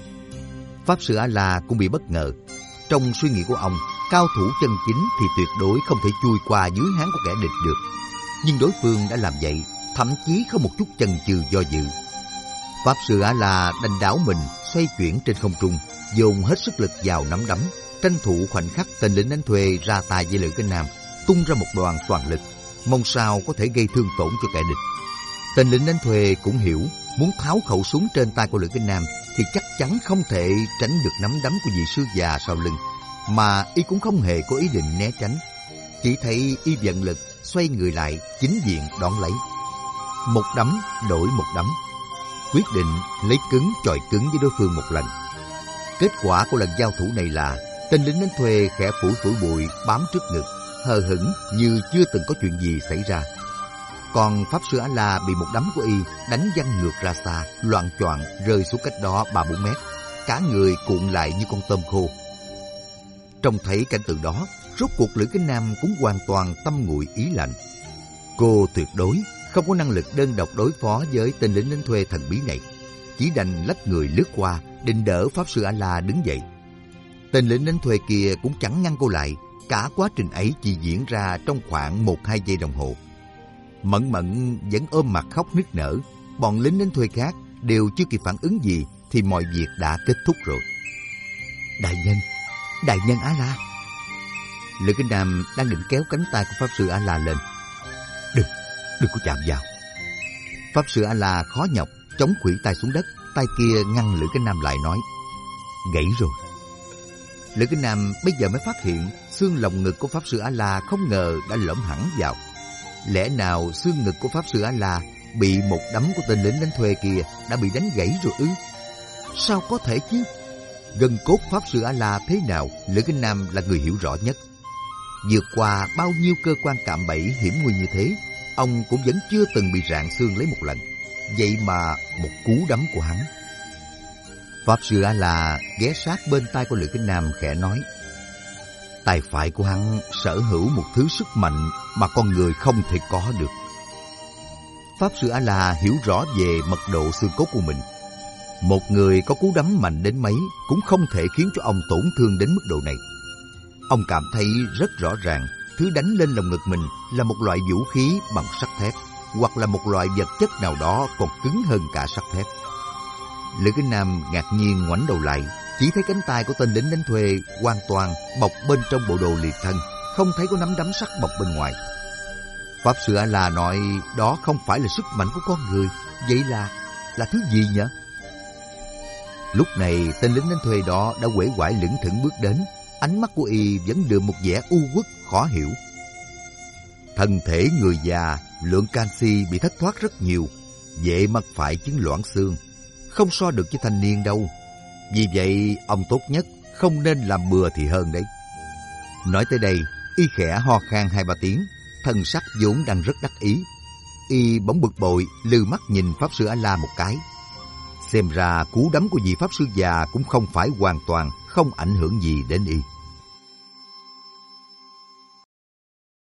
Pháp Sư A-la cũng bị bất ngờ. Trong suy nghĩ của ông, cao thủ chân chính thì tuyệt đối không thể chui qua dưới háng của kẻ địch được. Nhưng đối phương đã làm vậy, thậm chí không một chút chần chừ do dự. Pháp Sư A-la đành đảo mình, xoay chuyển trên không trung, dồn hết sức lực vào nắm đấm, tranh thủ khoảnh khắc tên lính đánh thuê ra tay với Lữ Cái Nam, tung ra một đòn toàn lực, mong sao có thể gây thương tổn cho kẻ địch. Tên lính đánh thuê cũng hiểu, muốn tháo khẩu súng trên tay của Lữ Cái Nam thì chắc chắn không thể tránh được nắm đấm của vị sư già sau lưng, mà y cũng không hề có ý định né tránh. Chỉ thấy y vận lực xoay người lại, chính diện đón lấy. Một đấm đổi một đấm, quyết định lấy cứng chọi cứng với đối phương một lần. Kết quả của lần giao thủ này là tên lính đánh thuê khẽ phủi phủi bụi bám trước ngực, hờ hững như chưa từng có chuyện gì xảy ra. Còn Pháp Sư A-la bị một đấm của y đánh văng ngược ra xa, loạng choạng rơi xuống cách đó 3-4 mét, cả người cuộn lại như con tôm khô. Trông thấy cảnh tượng đó, rốt cuộc Lữ Cái Nam cũng hoàn toàn tâm nguội ý lạnh. Cô tuyệt đối không có năng lực đơn độc đối phó với tên lính đánh thuê thần bí này, chỉ đành lách người lướt qua, định đỡ Pháp Sư A-la đứng dậy. Tên lính đánh thuê kia cũng chẳng ngăn cô lại, cả quá trình ấy chỉ diễn ra trong khoảng 1-2 giây đồng hồ. Mẫn Mẫn vẫn ôm mặt khóc nức nở, bọn lính đánh thuê khác đều chưa kịp phản ứng gì thì mọi việc đã kết thúc rồi. Đại nhân A-la. Lữ Cái Nam đang định kéo cánh tay của Pháp Sư A-la lên. Đừng có chạm vào. Pháp Sư A-la khó nhọc chống khuỷu tay xuống đất, tay kia ngăn Lữ Cái Nam lại nói: gãy rồi. Lữ Cái Nam bây giờ mới phát hiện xương lồng ngực của Pháp Sư A-la không ngờ đã lõm hẳn vào. Lẽ nào xương ngực của Pháp Sư A-la bị một đấm của tên lính đánh thuê kia đã bị đánh gãy rồi ư? Sao có thể chứ? Gân cốt Pháp Sư A-la thế nào, Lữ Cái Nam là người hiểu rõ nhất. Vượt qua bao nhiêu cơ quan cạm bẫy hiểm nguy như thế, ông cũng vẫn chưa từng bị rạn xương lấy một lần. Vậy mà một cú đấm của hắn. Pháp Sư A-la ghé sát bên tai của Lữ Cái Nam khẽ nói: Tay phải của hắn sở hữu một thứ sức mạnh mà con người không thể có được. Pháp sư A-la hiểu rõ về mật độ xương cốt của mình. Một người có cú đấm mạnh đến mấy cũng không thể khiến cho ông tổn thương đến mức độ này. Ông cảm thấy rất rõ ràng, thứ đánh lên lồng ngực mình là một loại vũ khí bằng sắt thép, hoặc là một loại vật chất nào đó còn cứng hơn cả sắt thép. Lữ Kính Nam ngạc nhiên ngoảnh đầu lại, chỉ thấy cánh tay của tên lính đánh thuê hoàn toàn bọc bên trong bộ đồ liệt thân, không thấy có nắm đấm sắt bọc bên ngoài. Pháp sư A-la nói đó không phải là sức mạnh của con người, vậy là thứ gì nhỉ? Lúc này tên lính đánh thuê đó đã uể oải lững thững bước đến, ánh mắt của y vẫn đưa một vẻ u uất khó hiểu. Thân thể người già, lượng canxi bị thất thoát rất nhiều, dễ mắc phải chứng loãng xương, không so được với thanh niên đâu. Vì vậy ông tốt nhất không nên làm bừa thì hơn đấy. Nói tới đây, y khẽ ho khan 2-3 tiếng, thần sắc vốn đang rất đắc ý. Y bỗng bực bội, lừ mắt nhìn Pháp sư A-la một cái. Xem ra cú đấm của vị Pháp sư già cũng không phải hoàn toàn không ảnh hưởng gì đến y.